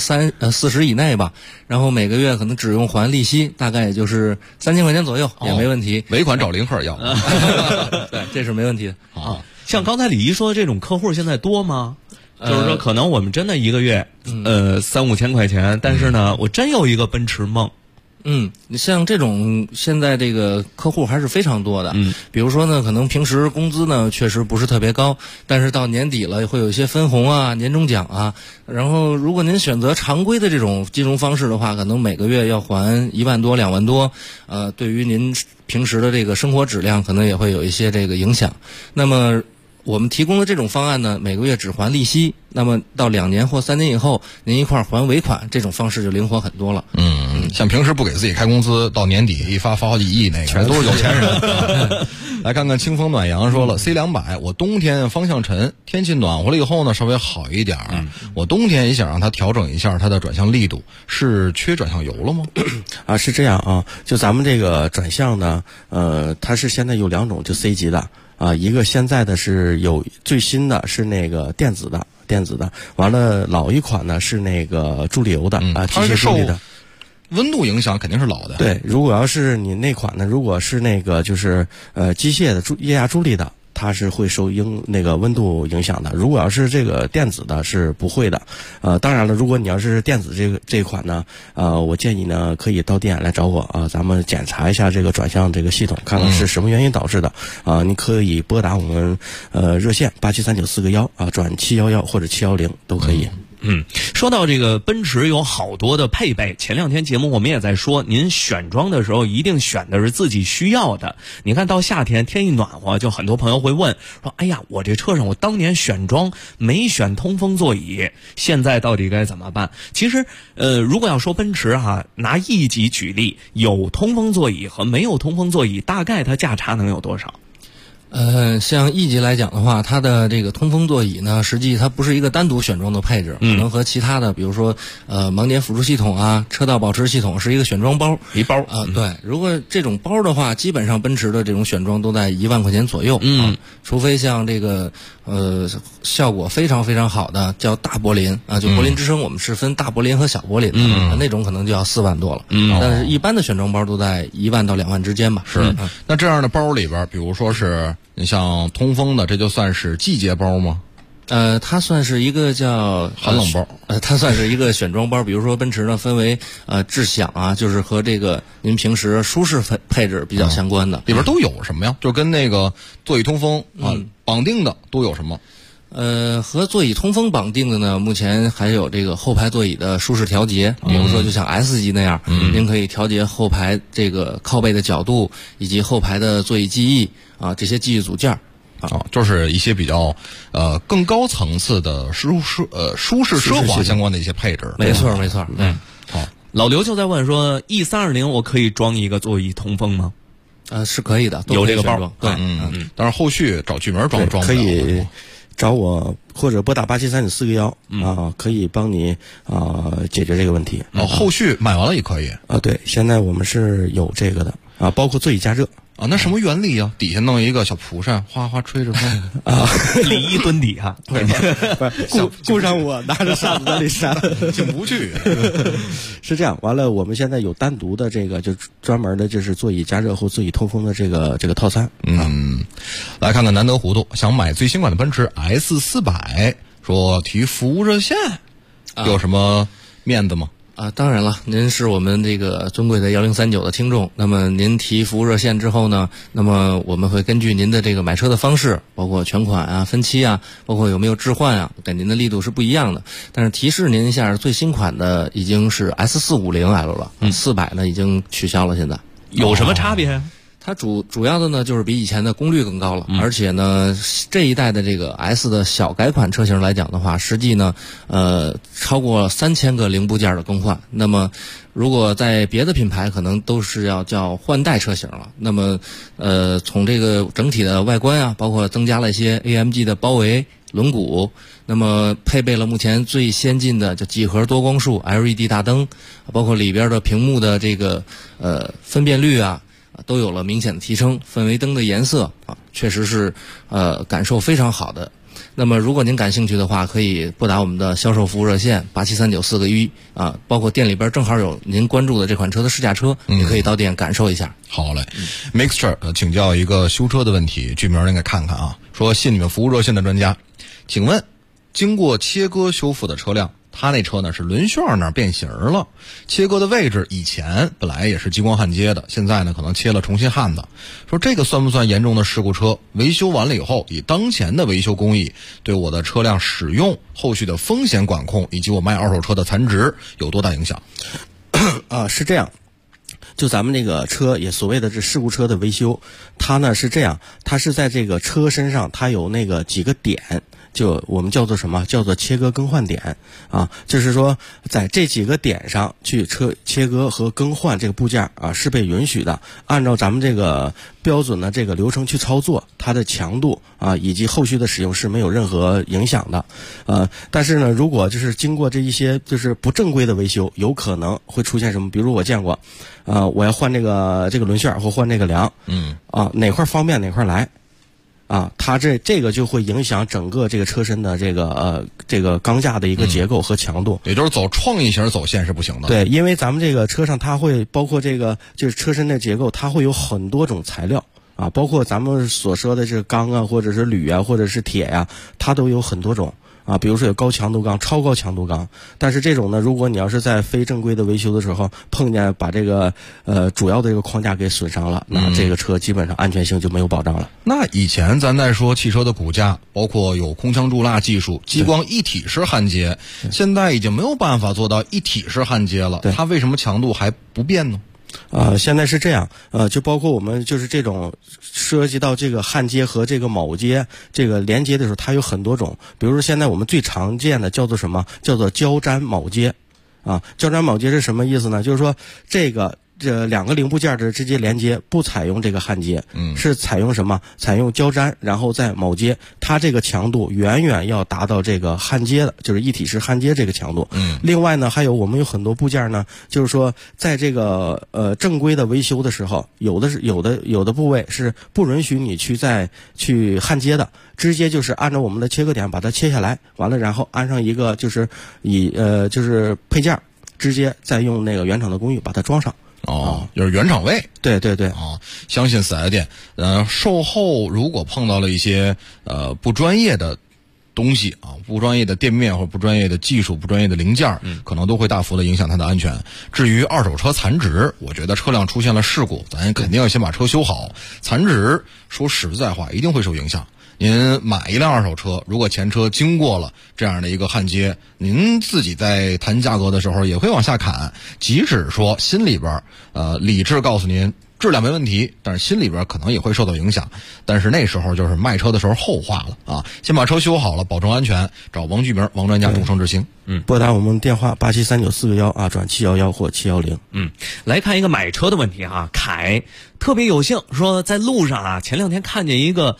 40%以内吧，然后每个月可能只用还利息，大概也就是3000块钱左右，也没问题。 尾款找零号要， 对，这是没问题的啊。像刚才李一说的这种客户现在多吗？就是说，可能我们真的一个月3-5千块钱，但是呢，我真有一个奔驰梦。 你像这种现在这个客户还是非常多的。比如说呢，可能平时工资呢确实不是特别高，但是到年底了会有一些分红啊、年终奖啊。然后如果您选择常规的这种金融方式的话，可能每个月要还1万多、2万多，对于您平时的这个生活质量可能也会有一些这个影响。那么我们提供的这种方案呢，每个月只还利息，那么到2年或3年以后，您一块还尾款，这种方式就灵活很多了。 像平时不给自己开工资，到年底一发好几亿，那个全都是有钱人。来看看清风暖阳说了，C200，我冬天方向沉，天气暖和了以后呢，稍微好一点。我冬天也想让它调整一下它的转向力度，是缺转向油了吗？ 是这样啊，就咱们这个转向呢，它是现在有2种，就 C 级的。一个现在的是有最新的是那个电子的，完了老一款呢是那个助力油的机械助力的。 温度影响肯定是老的。 对，如果要是你那款呢，如果是那个就是机械的液压助力的，它是会受那个温度影响的。如果要是这个电子的，是不会的。当然了，如果你要是电子这款呢，我建议呢可以到店来找我咱们检查一下这个转向这个系统，看看是什么原因导致的。你可以拨打我们热线8739-4个1转711或者710都可以。 说到这个奔驰有好多的配备，前2天节目我们也在说，您选装的时候一定选的是自己需要的。你看到夏天天一暖和，就很多朋友会问说，哎呀，我这车上我当年选装没选通风座椅，现在到底该怎么办？其实如果要说奔驰拿E级举例，有通风座椅和没有通风座椅，大概它价差能有多少？ 像 E 级来讲的话，它的这个通风座椅呢，实际它不是一个单独选装的配置，可能和其他的，比如说盲点辅助系统啊、车道保持系统是一个选装包， 一包对。如果这种包的话，基本上奔驰的这种选装都在1万块钱左右除非像这个效果非常非常好的叫大柏林就柏林之声，我们是分大柏林和小柏林的，那种可能就要4万多了。但是一般的选装包都在1万到2万之间吧。 是。那这样的包里边，比如说是你像通风的，这就算是季节包吗？ 它算是一个叫寒冷包， 它算是一个选装包。比如说奔驰呢，分为智享就是和这个您平时舒适配置比较相关的。 里边都有什么呀？就跟那个座椅通风绑定的都有什么？ 和座椅通风绑定的呢，目前还有这个后排座椅的舒适调节，比如说就像 S 级那样，您可以调节后排这个靠背的角度，以及后排的座椅记忆这些记忆组件。 就是一些比较更高层次的舒适奢华相关的一些配置。 没错。 好， 老刘就在问说 E320 我可以装一个座椅通风吗？ 是可以的， 有这个包。 对， 但是后续找巨门装可以找我或者拨打8739-4个1可以帮你解决这个问题。 后续买完了也可以对，现在我们是有这个的。 啊，包括座椅加热。 啊，那什么原理啊？底下弄一个小蒲扇，哗哗吹着风啊， 李一蹲底下， 顾上我拿着扇子在里扇， 进不去。 是这样，完了，我们现在有单独的这个就专门的，就是座椅加热或座椅通风的这个套餐。 来看看难得糊涂，想买最新款的奔驰 S400，说提服务热线，有什么面子吗？ 当然了，您是我们这个尊贵的1039的听众，那么您提服务热线之后呢，那么我们会根据您的这个买车的方式，包括全款啊、分期啊，包括有没有置换啊，给您的力度是不一样的。但是提示您一下，最新款的已经是 S450L 了，400呢已经取消了，现在有什么差别？ 它主要的呢，就是比以前的功率更高了，而且呢，这一代的这个 S 的小改款车型来讲的话，实际呢，超过3000个零部件的更换。那么，如果在别的品牌，可能都是要叫换代车型了。那么，从这个整体的外观啊，包括增加了一些 AMG 的包围轮毂，那么配备了目前最先进的叫几何多光束 LED 大灯，包括里边的屏幕的这个分辨率啊。都有了明显的提升，氛围灯的颜色啊，确实是感受非常好的。那么如果您感兴趣的话，可以拨打我们的销售服务热线873941啊，包括店里边正好有您关注的这款车的试驾车，也可以到店感受一下。 好嘞，Mixture 请教一个修车的问题，剧名您给看看啊。说信你们服务热线的专家，请问经过切割修复的车辆，他那车呢是轮旋那儿变形了，切割的位置以前本来也是激光焊接的，现在呢可能切了重新焊的。说这个算不算严重的事故车？维修完了以后，以当前的维修工艺，对我的车辆使用、后续的风险管控以及我卖二手车的残值有多大影响？ 是这样。就咱们这个车也所谓的这事故车的维修，它呢是这样，它是在这个车身上它有那个几个点，就我们叫做什么？叫做切割更换点啊，就是说在这几个点上去切割和更换这个部件啊是被允许的，按照咱们这个标准的这个流程去操作，它的强度啊以及后续的使用是没有任何影响的。但是呢，如果就是经过这一些就是不正规的维修，有可能会出现什么？比如我见过，我要换这个轮旋或换这个梁，哪块方便哪块来。它这个就会影响整个这个车身的这个钢架的一个结构和强度， 也就是走创意型走线是不行的。 对，因为咱们这个车上它会包括这个就是车身的结构，它会有很多种材料啊，包括咱们所说的这个钢啊，或者是铝啊，或者是铁呀，它都有很多种。比如说有高强度钢、超高强度钢，但是这种呢，如果你要是在非正规的维修的时候碰见把这个主要的这个框架给损伤了，那这个车基本上安全性就没有保障了。 那以前咱在说汽车的骨架，包括有空腔注蜡技术、激光一体式焊接，现在已经没有办法做到一体式焊接了，它为什么强度还不变呢？ 现在是这样，就包括我们就是这种涉及到这个焊接和这个铆接这个连接的时候，它有很多种。比如说现在我们最常见的叫做什么？叫做胶粘铆接。胶粘铆接是什么意思呢？就是说这两个零部件的直接连接不采用这个焊接，是采用什么？采用胶粘，然后再铆接，它这个强度远远要达到这个焊接的，就是一体式焊接这个强度。另外呢，还有我们有很多部件呢，就是说在这个正规的维修的时候，有的部位是不允许你去焊接的，直接就是按照我们的切割点把它切下来，完了然后安上一个就是就是配件，直接再用那个原厂的工艺把它装上。 就是原厂位。 对对对。 相信4S店，售后如果碰到了一些不专业的东西啊，不专业的店面或者不专业的技术、不专业的零件，可能都会大幅的影响它的安全。至于二手车残值，我觉得车辆出现了事故，咱肯定要先把车修好。残值说实在话，一定会受影响。您买一辆二手车，如果前车经过了这样的一个焊接，您自己在谈价格的时候也会往下砍。即使说心里边理智告诉您质量没问题，但是心里边可能也会受到影响。但是那时候就是卖车的时候后话了啊！先把车修好了，保证安全，找王巨明王专家终生执行。 拨打我们电话873941转711或710。 来看一个买车的问题啊，凯特别有幸说在路上啊，前2天看见一个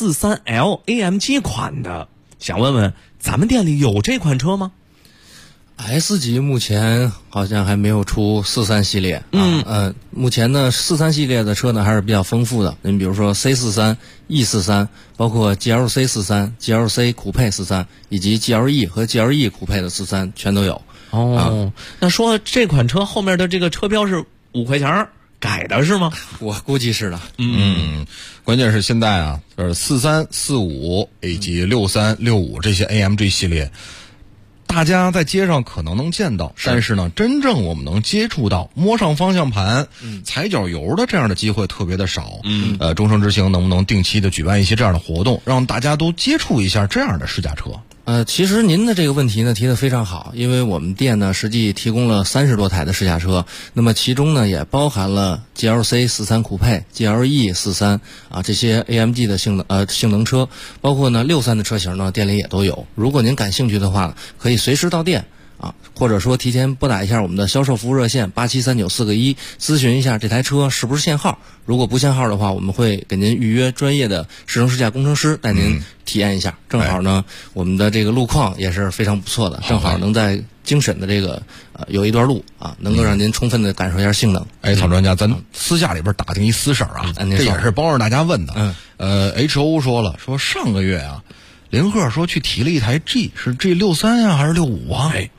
S43L AMG 款的，想问问咱们店里有这款车吗？ S 级目前好像还没有出43系列，目前呢43系列的车呢还是比较丰富的。您比如说 C43、E43，包括 GLC43、GLC 酷配43，以及 GLE 和 GLE 酷配的43全都有。 那说这款车后面的这个车标是5块钱改的是吗？ 我估计是的。 关键是现在啊，43、45以及63、65这些 AMG 系列。大家在街上可能能见到，但是呢，真正我们能接触到、摸上方向盘、踩脚油的这样的机会特别的少。中盛之行能不能定期的举办一些这样的活动，让大家都接触一下这样的试驾车？ 其实您的这个问题呢提得非常好，因为我们店呢实际提供了30多台的试驾车，那么其中呢也包含了 GLC 43酷配、GLE 43这些 AMG 的性能车，包括呢63的车型呢店里也都有。如果您感兴趣的话，可以随时到店或者说提前拨打一下我们的销售服务热线873941，咨询一下这台车是不是限号。如果不限号的话，我们会给您预约专业的试乘试驾工程师带您体验一下。正好呢，我们的这个路况也是非常不错的，正好能在京沈的这个有一段路能够让您充分的感受一下性能。 曹专家，咱私下里边打听一私事这也是帮着大家问的。HO 说上个月林鹤说去提了一台 G， 是 G63还是65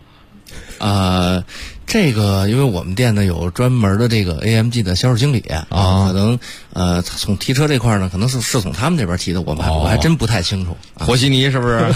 这个因为我们店呢有专门的这个 AMG 的销售经理可能从提车这块呢，可能是从他们这边提的，我还真不太清楚。 和稀泥是不是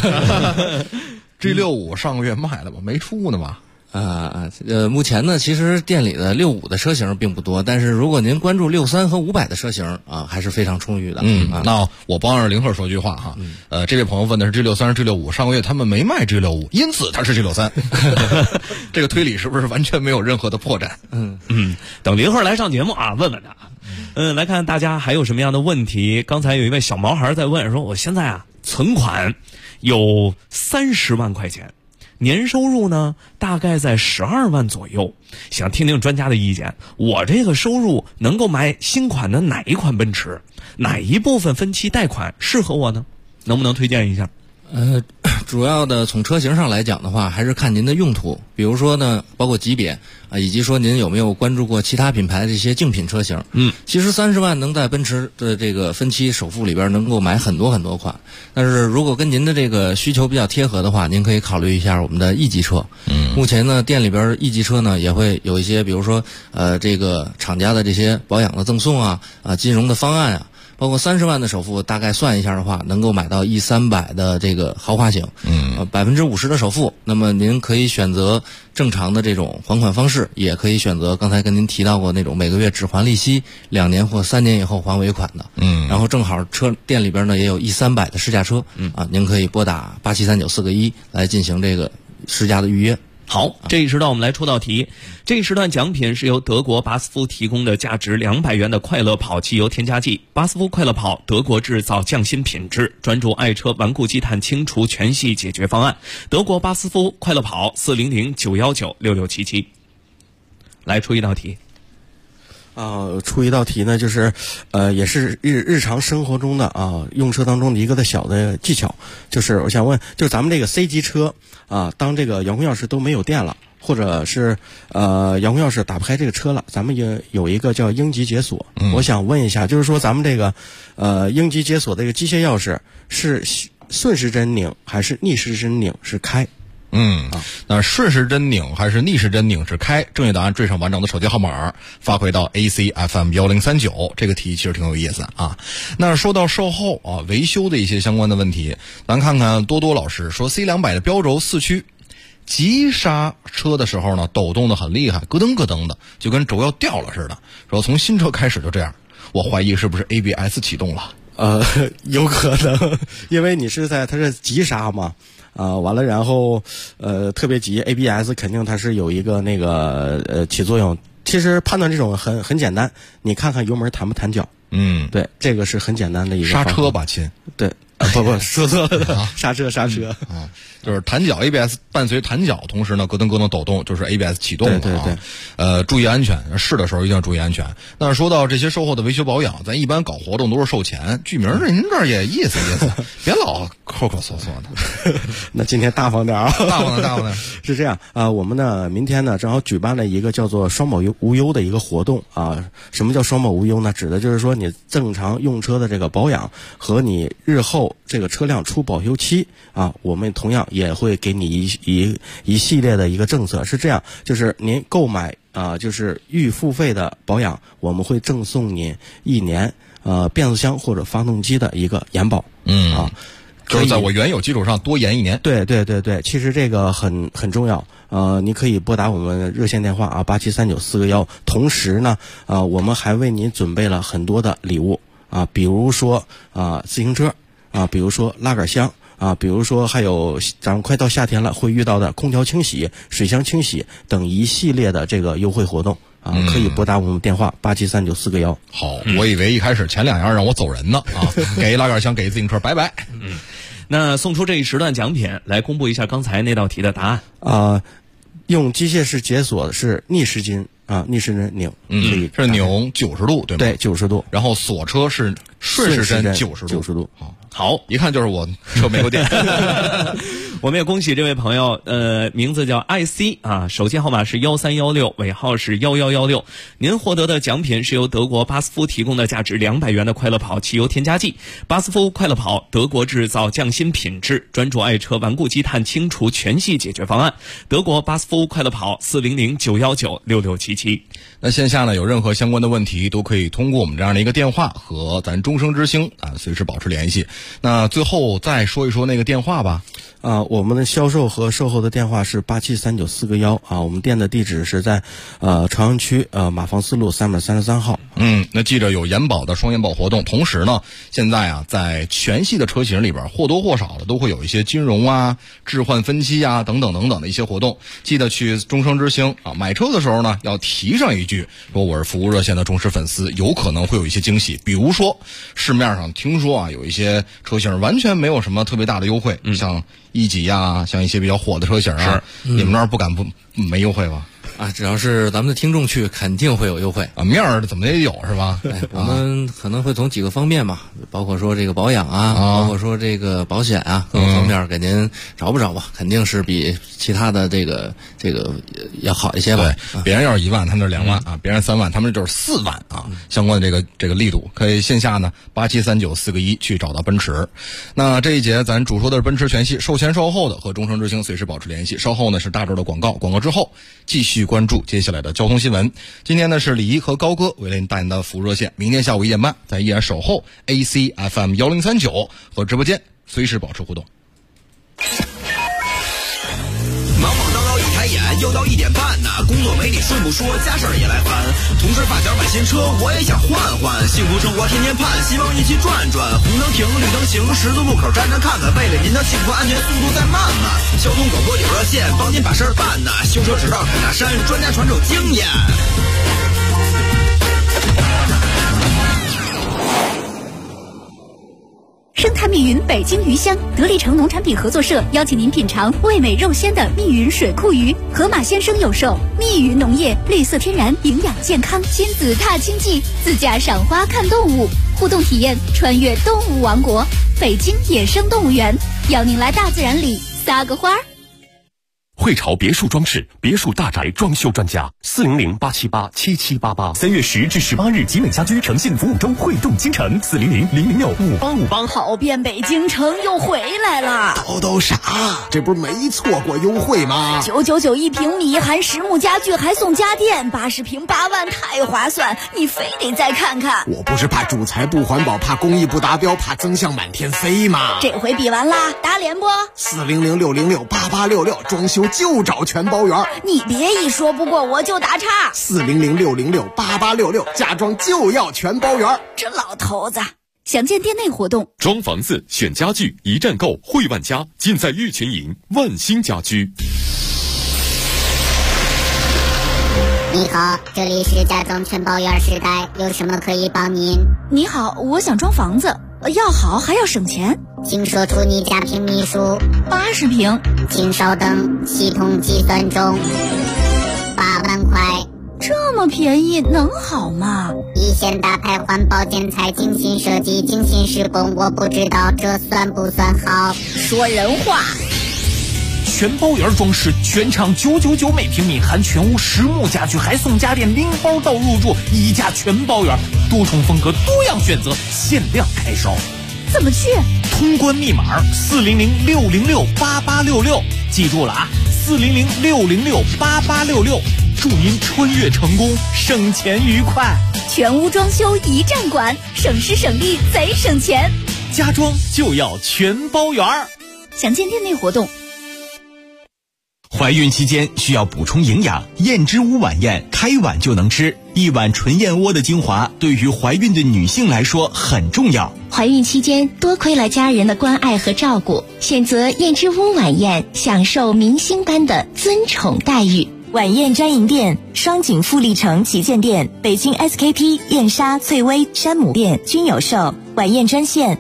？G65上个月卖了吧？没出呢吧？ 目前呢，其实店里的65的车型并不多，但是如果您关注63和500的车型还是非常充裕的。 那我帮着林鹤说句话哈。这位朋友问的是 G63 还是 G65， 上个月他们没卖 G65， 因此它是 G63。这个推理是不是完全没有任何的破绽？ 等林鹤来上节目问问他。来看大家还有什么样的问题。刚才有一位小毛孩在问说，我现在存款有30万块钱。年收入呢大概在12万左右，想听听专家的意见。我这个收入能够买新款的哪一款奔驰？哪一部分分期贷款适合我呢？能不能推荐一下？ 主要的从车型上来讲的话，还是看您的用途，比如说呢，包括级别以及说您有没有关注过其他品牌的这些竞品车型。其实30万能在奔驰的这个分期首付里边能够买很多很多款，但是如果跟您的这个需求比较贴合的话，您可以考虑一下我们的 E 级车。目前呢，店里边 E 级车呢也会有一些，比如说这个厂家的这些保养的赠送金融的方案包括30万的首付，大概算一下的话，能够买到 E300的这个豪华型，50%的首付。那么您可以选择正常的这种还款方式，也可以选择刚才跟您提到过那种每个月只还利息，2年或3年以后还尾款的。然后正好车店里边呢也有 E300的试驾车，您可以拨打873941来进行这个试驾的预约。 好，这一时段我们来出道题。这一时段奖品是由德国巴斯夫提供的价值200元的快乐跑汽油添加剂。巴斯夫快乐跑，德国制造，匠心品质，专注爱车顽固积碳清除全系解决方案。德国巴斯夫快乐跑，400-919-6677。来出一道题。 出一道题呢，就是也是日常生活中的用车当中的一个小的技巧，就是我想问，就是咱们这个 C 级车当这个遥控钥匙都没有电了，或者是遥控钥匙打不开这个车了，咱们也有一个叫应急解锁。我想问一下，就是说咱们这个应急解锁的这个机械钥匙是顺时针拧还是逆时针拧是开？ 那顺时针拧还是逆时针拧是开？正确答案缀上完整的手机号码，发回到 ACFM1039。这个题其实挺有意思那说到售后维修的一些相关的问题，咱看看多多老师说 C200 的标轴4驱，急刹车的时候呢，抖动的很厉害，咯噔咯噔的，就跟轴要掉了似的。说从新车开始就这样，我怀疑是不是 ABS 启动了？ 有可能，因为你是它是急刹嘛。完了，然后特别急 ，ABS 肯定它是有一个那个起作用。其实判断这种很简单，你看看油门弹不弹脚。对，这个是很简单的一个刹车吧，亲。 对， 不，说错了，刹车啊，就是弹脚 ABS 伴随弹脚，同时呢咯噔咯噔抖动，就是 ABS 启动了啊。对，注意安全，试的时候一定要注意安全。但是说到这些售后的维修保养，咱一般搞活动都是售前，剧名儿您这儿也意思意思，别老抠抠搜搜的。 那今天大方点啊， 大方点。 是这样啊，我们呢明天呢正好举办了一个叫做双保无忧的一个活动啊。什么叫双保无忧呢？指的就是说你正常用车的这个保养和你日后这个车辆出保修期啊，我们同样也会给你一系列的一个政策。是这样，就是您购买就是预付费的保养，我们会赠送您1年变速箱或者发动机的一个延保。 就是在我原有基础上多延1年。 对，其实这个很重要。你可以拨打我们热线电话啊，873941。同时呢，我们还为您准备了很多的礼物啊，比如说自行车啊，比如说拉杆箱啊，比如说还有咱们快到夏天了会遇到的空调清洗、水箱清洗等一系列的这个优惠活动啊，可以拨打我们电话873941。 好，我以为一开始前2样让我走人呢啊，给拉杆箱，给自行车，拜拜。 那送出这一时段奖品，来公布一下刚才那道题的答案。 用机械式解锁是逆时针逆时针拧， 是扭90度，对吗？ 对，90度。 然后锁车是顺时针90度。 好， 一看就是我车没有电。 我们也恭喜这位朋友，名字叫 IC 啊，手机号码是1316，尾号是1116。您获得的奖品是由德国巴斯夫提供的价值200元的快乐跑汽油添加剂。巴斯夫快乐跑，德国制造，匠心品质，专注爱车顽固积碳清除全系解决方案。德国巴斯夫快乐跑，400-919-6677。 那线下呢有任何相关的问题，都可以通过我们这样的一个电话和咱终生之星随时保持联系。那最后再说一说那个电话吧。 我们的销售和售后的电话是873941啊，我们店的地址是在朝阳区马坊四路333号。 那记着有延保的双延保活动，同时呢，现在在全系的车型里边或多或少的都会有一些金融置换分期等等的一些活动。记得去终生之星买车的时候呢，要提上一句说我是服务热线的忠实粉丝，有可能会有一些惊喜。比如说市面上听说有一些车型完全没有什么特别大的优惠，像1级像一些比较火的车型你们那儿不敢没优惠吧？ 只要是咱们的听众去，肯定会有优惠面儿怎么也有是吧？ 我们可能会从几个方面吧，包括说这个保养包括说这个保险各个方面给您找不着吧，肯定是比其他的这个要好一些吧。 对，别人要是1万，他们就是2万别人3万，他们就是4万相关的这个力度，可以线下呢873941去找到奔驰。那这一节咱主说的是奔驰全系售前售后的，和终生之星随时保持联系。稍后呢是大周的广告之后继续关注接下来的交通新闻。今天呢是李怡和高哥为您带来的服务热线，明天下午1点半咱依然守候 ACFM 1039和直播间随时保持互动。 忙忙叨叨一开眼又到1点半工作没理顺不说，家事儿也来烦。同事发小买新车，我也想换换，幸福生活天天盼，希望一起转转。红灯停，绿灯行，十字路口站站看看，为了您的幸福安全，速度再慢慢。交通广播有热线，帮您把事儿办修车直道凯大山，专家传授经验。 生态密云北京鱼乡得力城农产品合作社邀请您品尝味美肉鲜的密云水库鱼，河马先生有售。密云农业，绿色天然，营养健康，亲子踏青记，自驾赏花看动物，互动体验穿越动物王国，北京野生动物园，邀您来大自然里撒个花儿。 汇潮别墅装饰，别墅大宅装修专家，400-878-7788。3月10至18日，集美家居诚信服务周汇动京城，400-006-5858。 跑遍北京城又回来了， 都傻，这不是没错过优惠吗 ？999一平米，含实木家具还送家电，80平8万，太划算，你非得再看看。 我不是怕主材不环保，怕工艺不达标，怕增项满天飞吗？ 这回比完啦，打脸不 ？400-606-8866，装修就找全包圆。 你别一说不过我就打岔。 400-606-8866，家装就要全包圆。 这老头子。详见店内活动。 装房子选家具，一站购汇万家，尽在玉群营万兴家居。 你好，这里是家装全包圆时代，有什么可以帮您？ 你好，我想装房子，要好还要省钱， 请说出你家平米数。 80平。 请稍等，系统计算中。8万块。 这么便宜能好吗？ 一线大牌环保建材，精心设计，精心施工，我不知道这算不算好。 说人话。 全包圆装饰，全场999每平米，含全屋实木家具，还送家电拎包到入住，1家全包圆，多重风格，多样选择，限量开烧。 怎么去？ 通关密码400-606-8866，记住了啊，400-606-8866，祝您穿越成功，省钱愉快。 全屋装修一站管，省时省力贼省钱。 家装就要全包圆。 详见店内活动。 怀孕期间需要补充营养，燕之屋晚宴开碗就能吃，一碗纯燕窝的精华对于怀孕的女性来说很重要。 怀孕期间多亏了家人的关爱和照顾，选择燕之屋晚宴，享受明星般的尊宠待遇。 晚宴专营店：双井富力城旗舰店、北京 SKP、燕莎、翠微、山姆店均有售。晚宴专线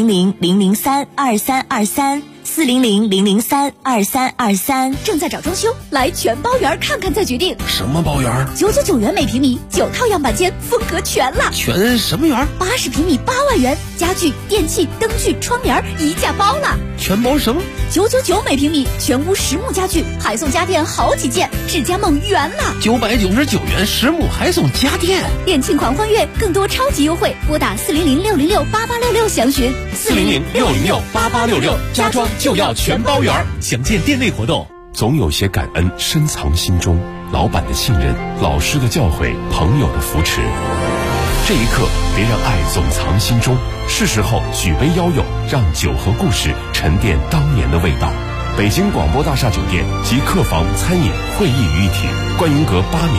400-003-2323。400-003-2323， 正在找装修，来全包圆看看再决定。 什么包圆 ？999元每平米，9套样板间，风格全了。 全什么圆 ？80平米8万元，家具、电器、灯具、窗帘一价包了。 全包什么 ？999每平米，全屋实木家具，还送家电好几件，智家梦圆了。 999元实木还送家电， 店庆狂欢月，更多超级优惠，拨打400-606-8866详询。 400-606-8866，家装就要全包圆。详见店内活动。 总有些感恩深藏心中，老板的信任，老师的教诲，朋友的扶持。这一刻，别让爱总藏心中，是时候举杯邀友，让酒和故事沉淀当年的味道。北京广播大厦酒店及客房、餐饮、会议于一体，观云阁8米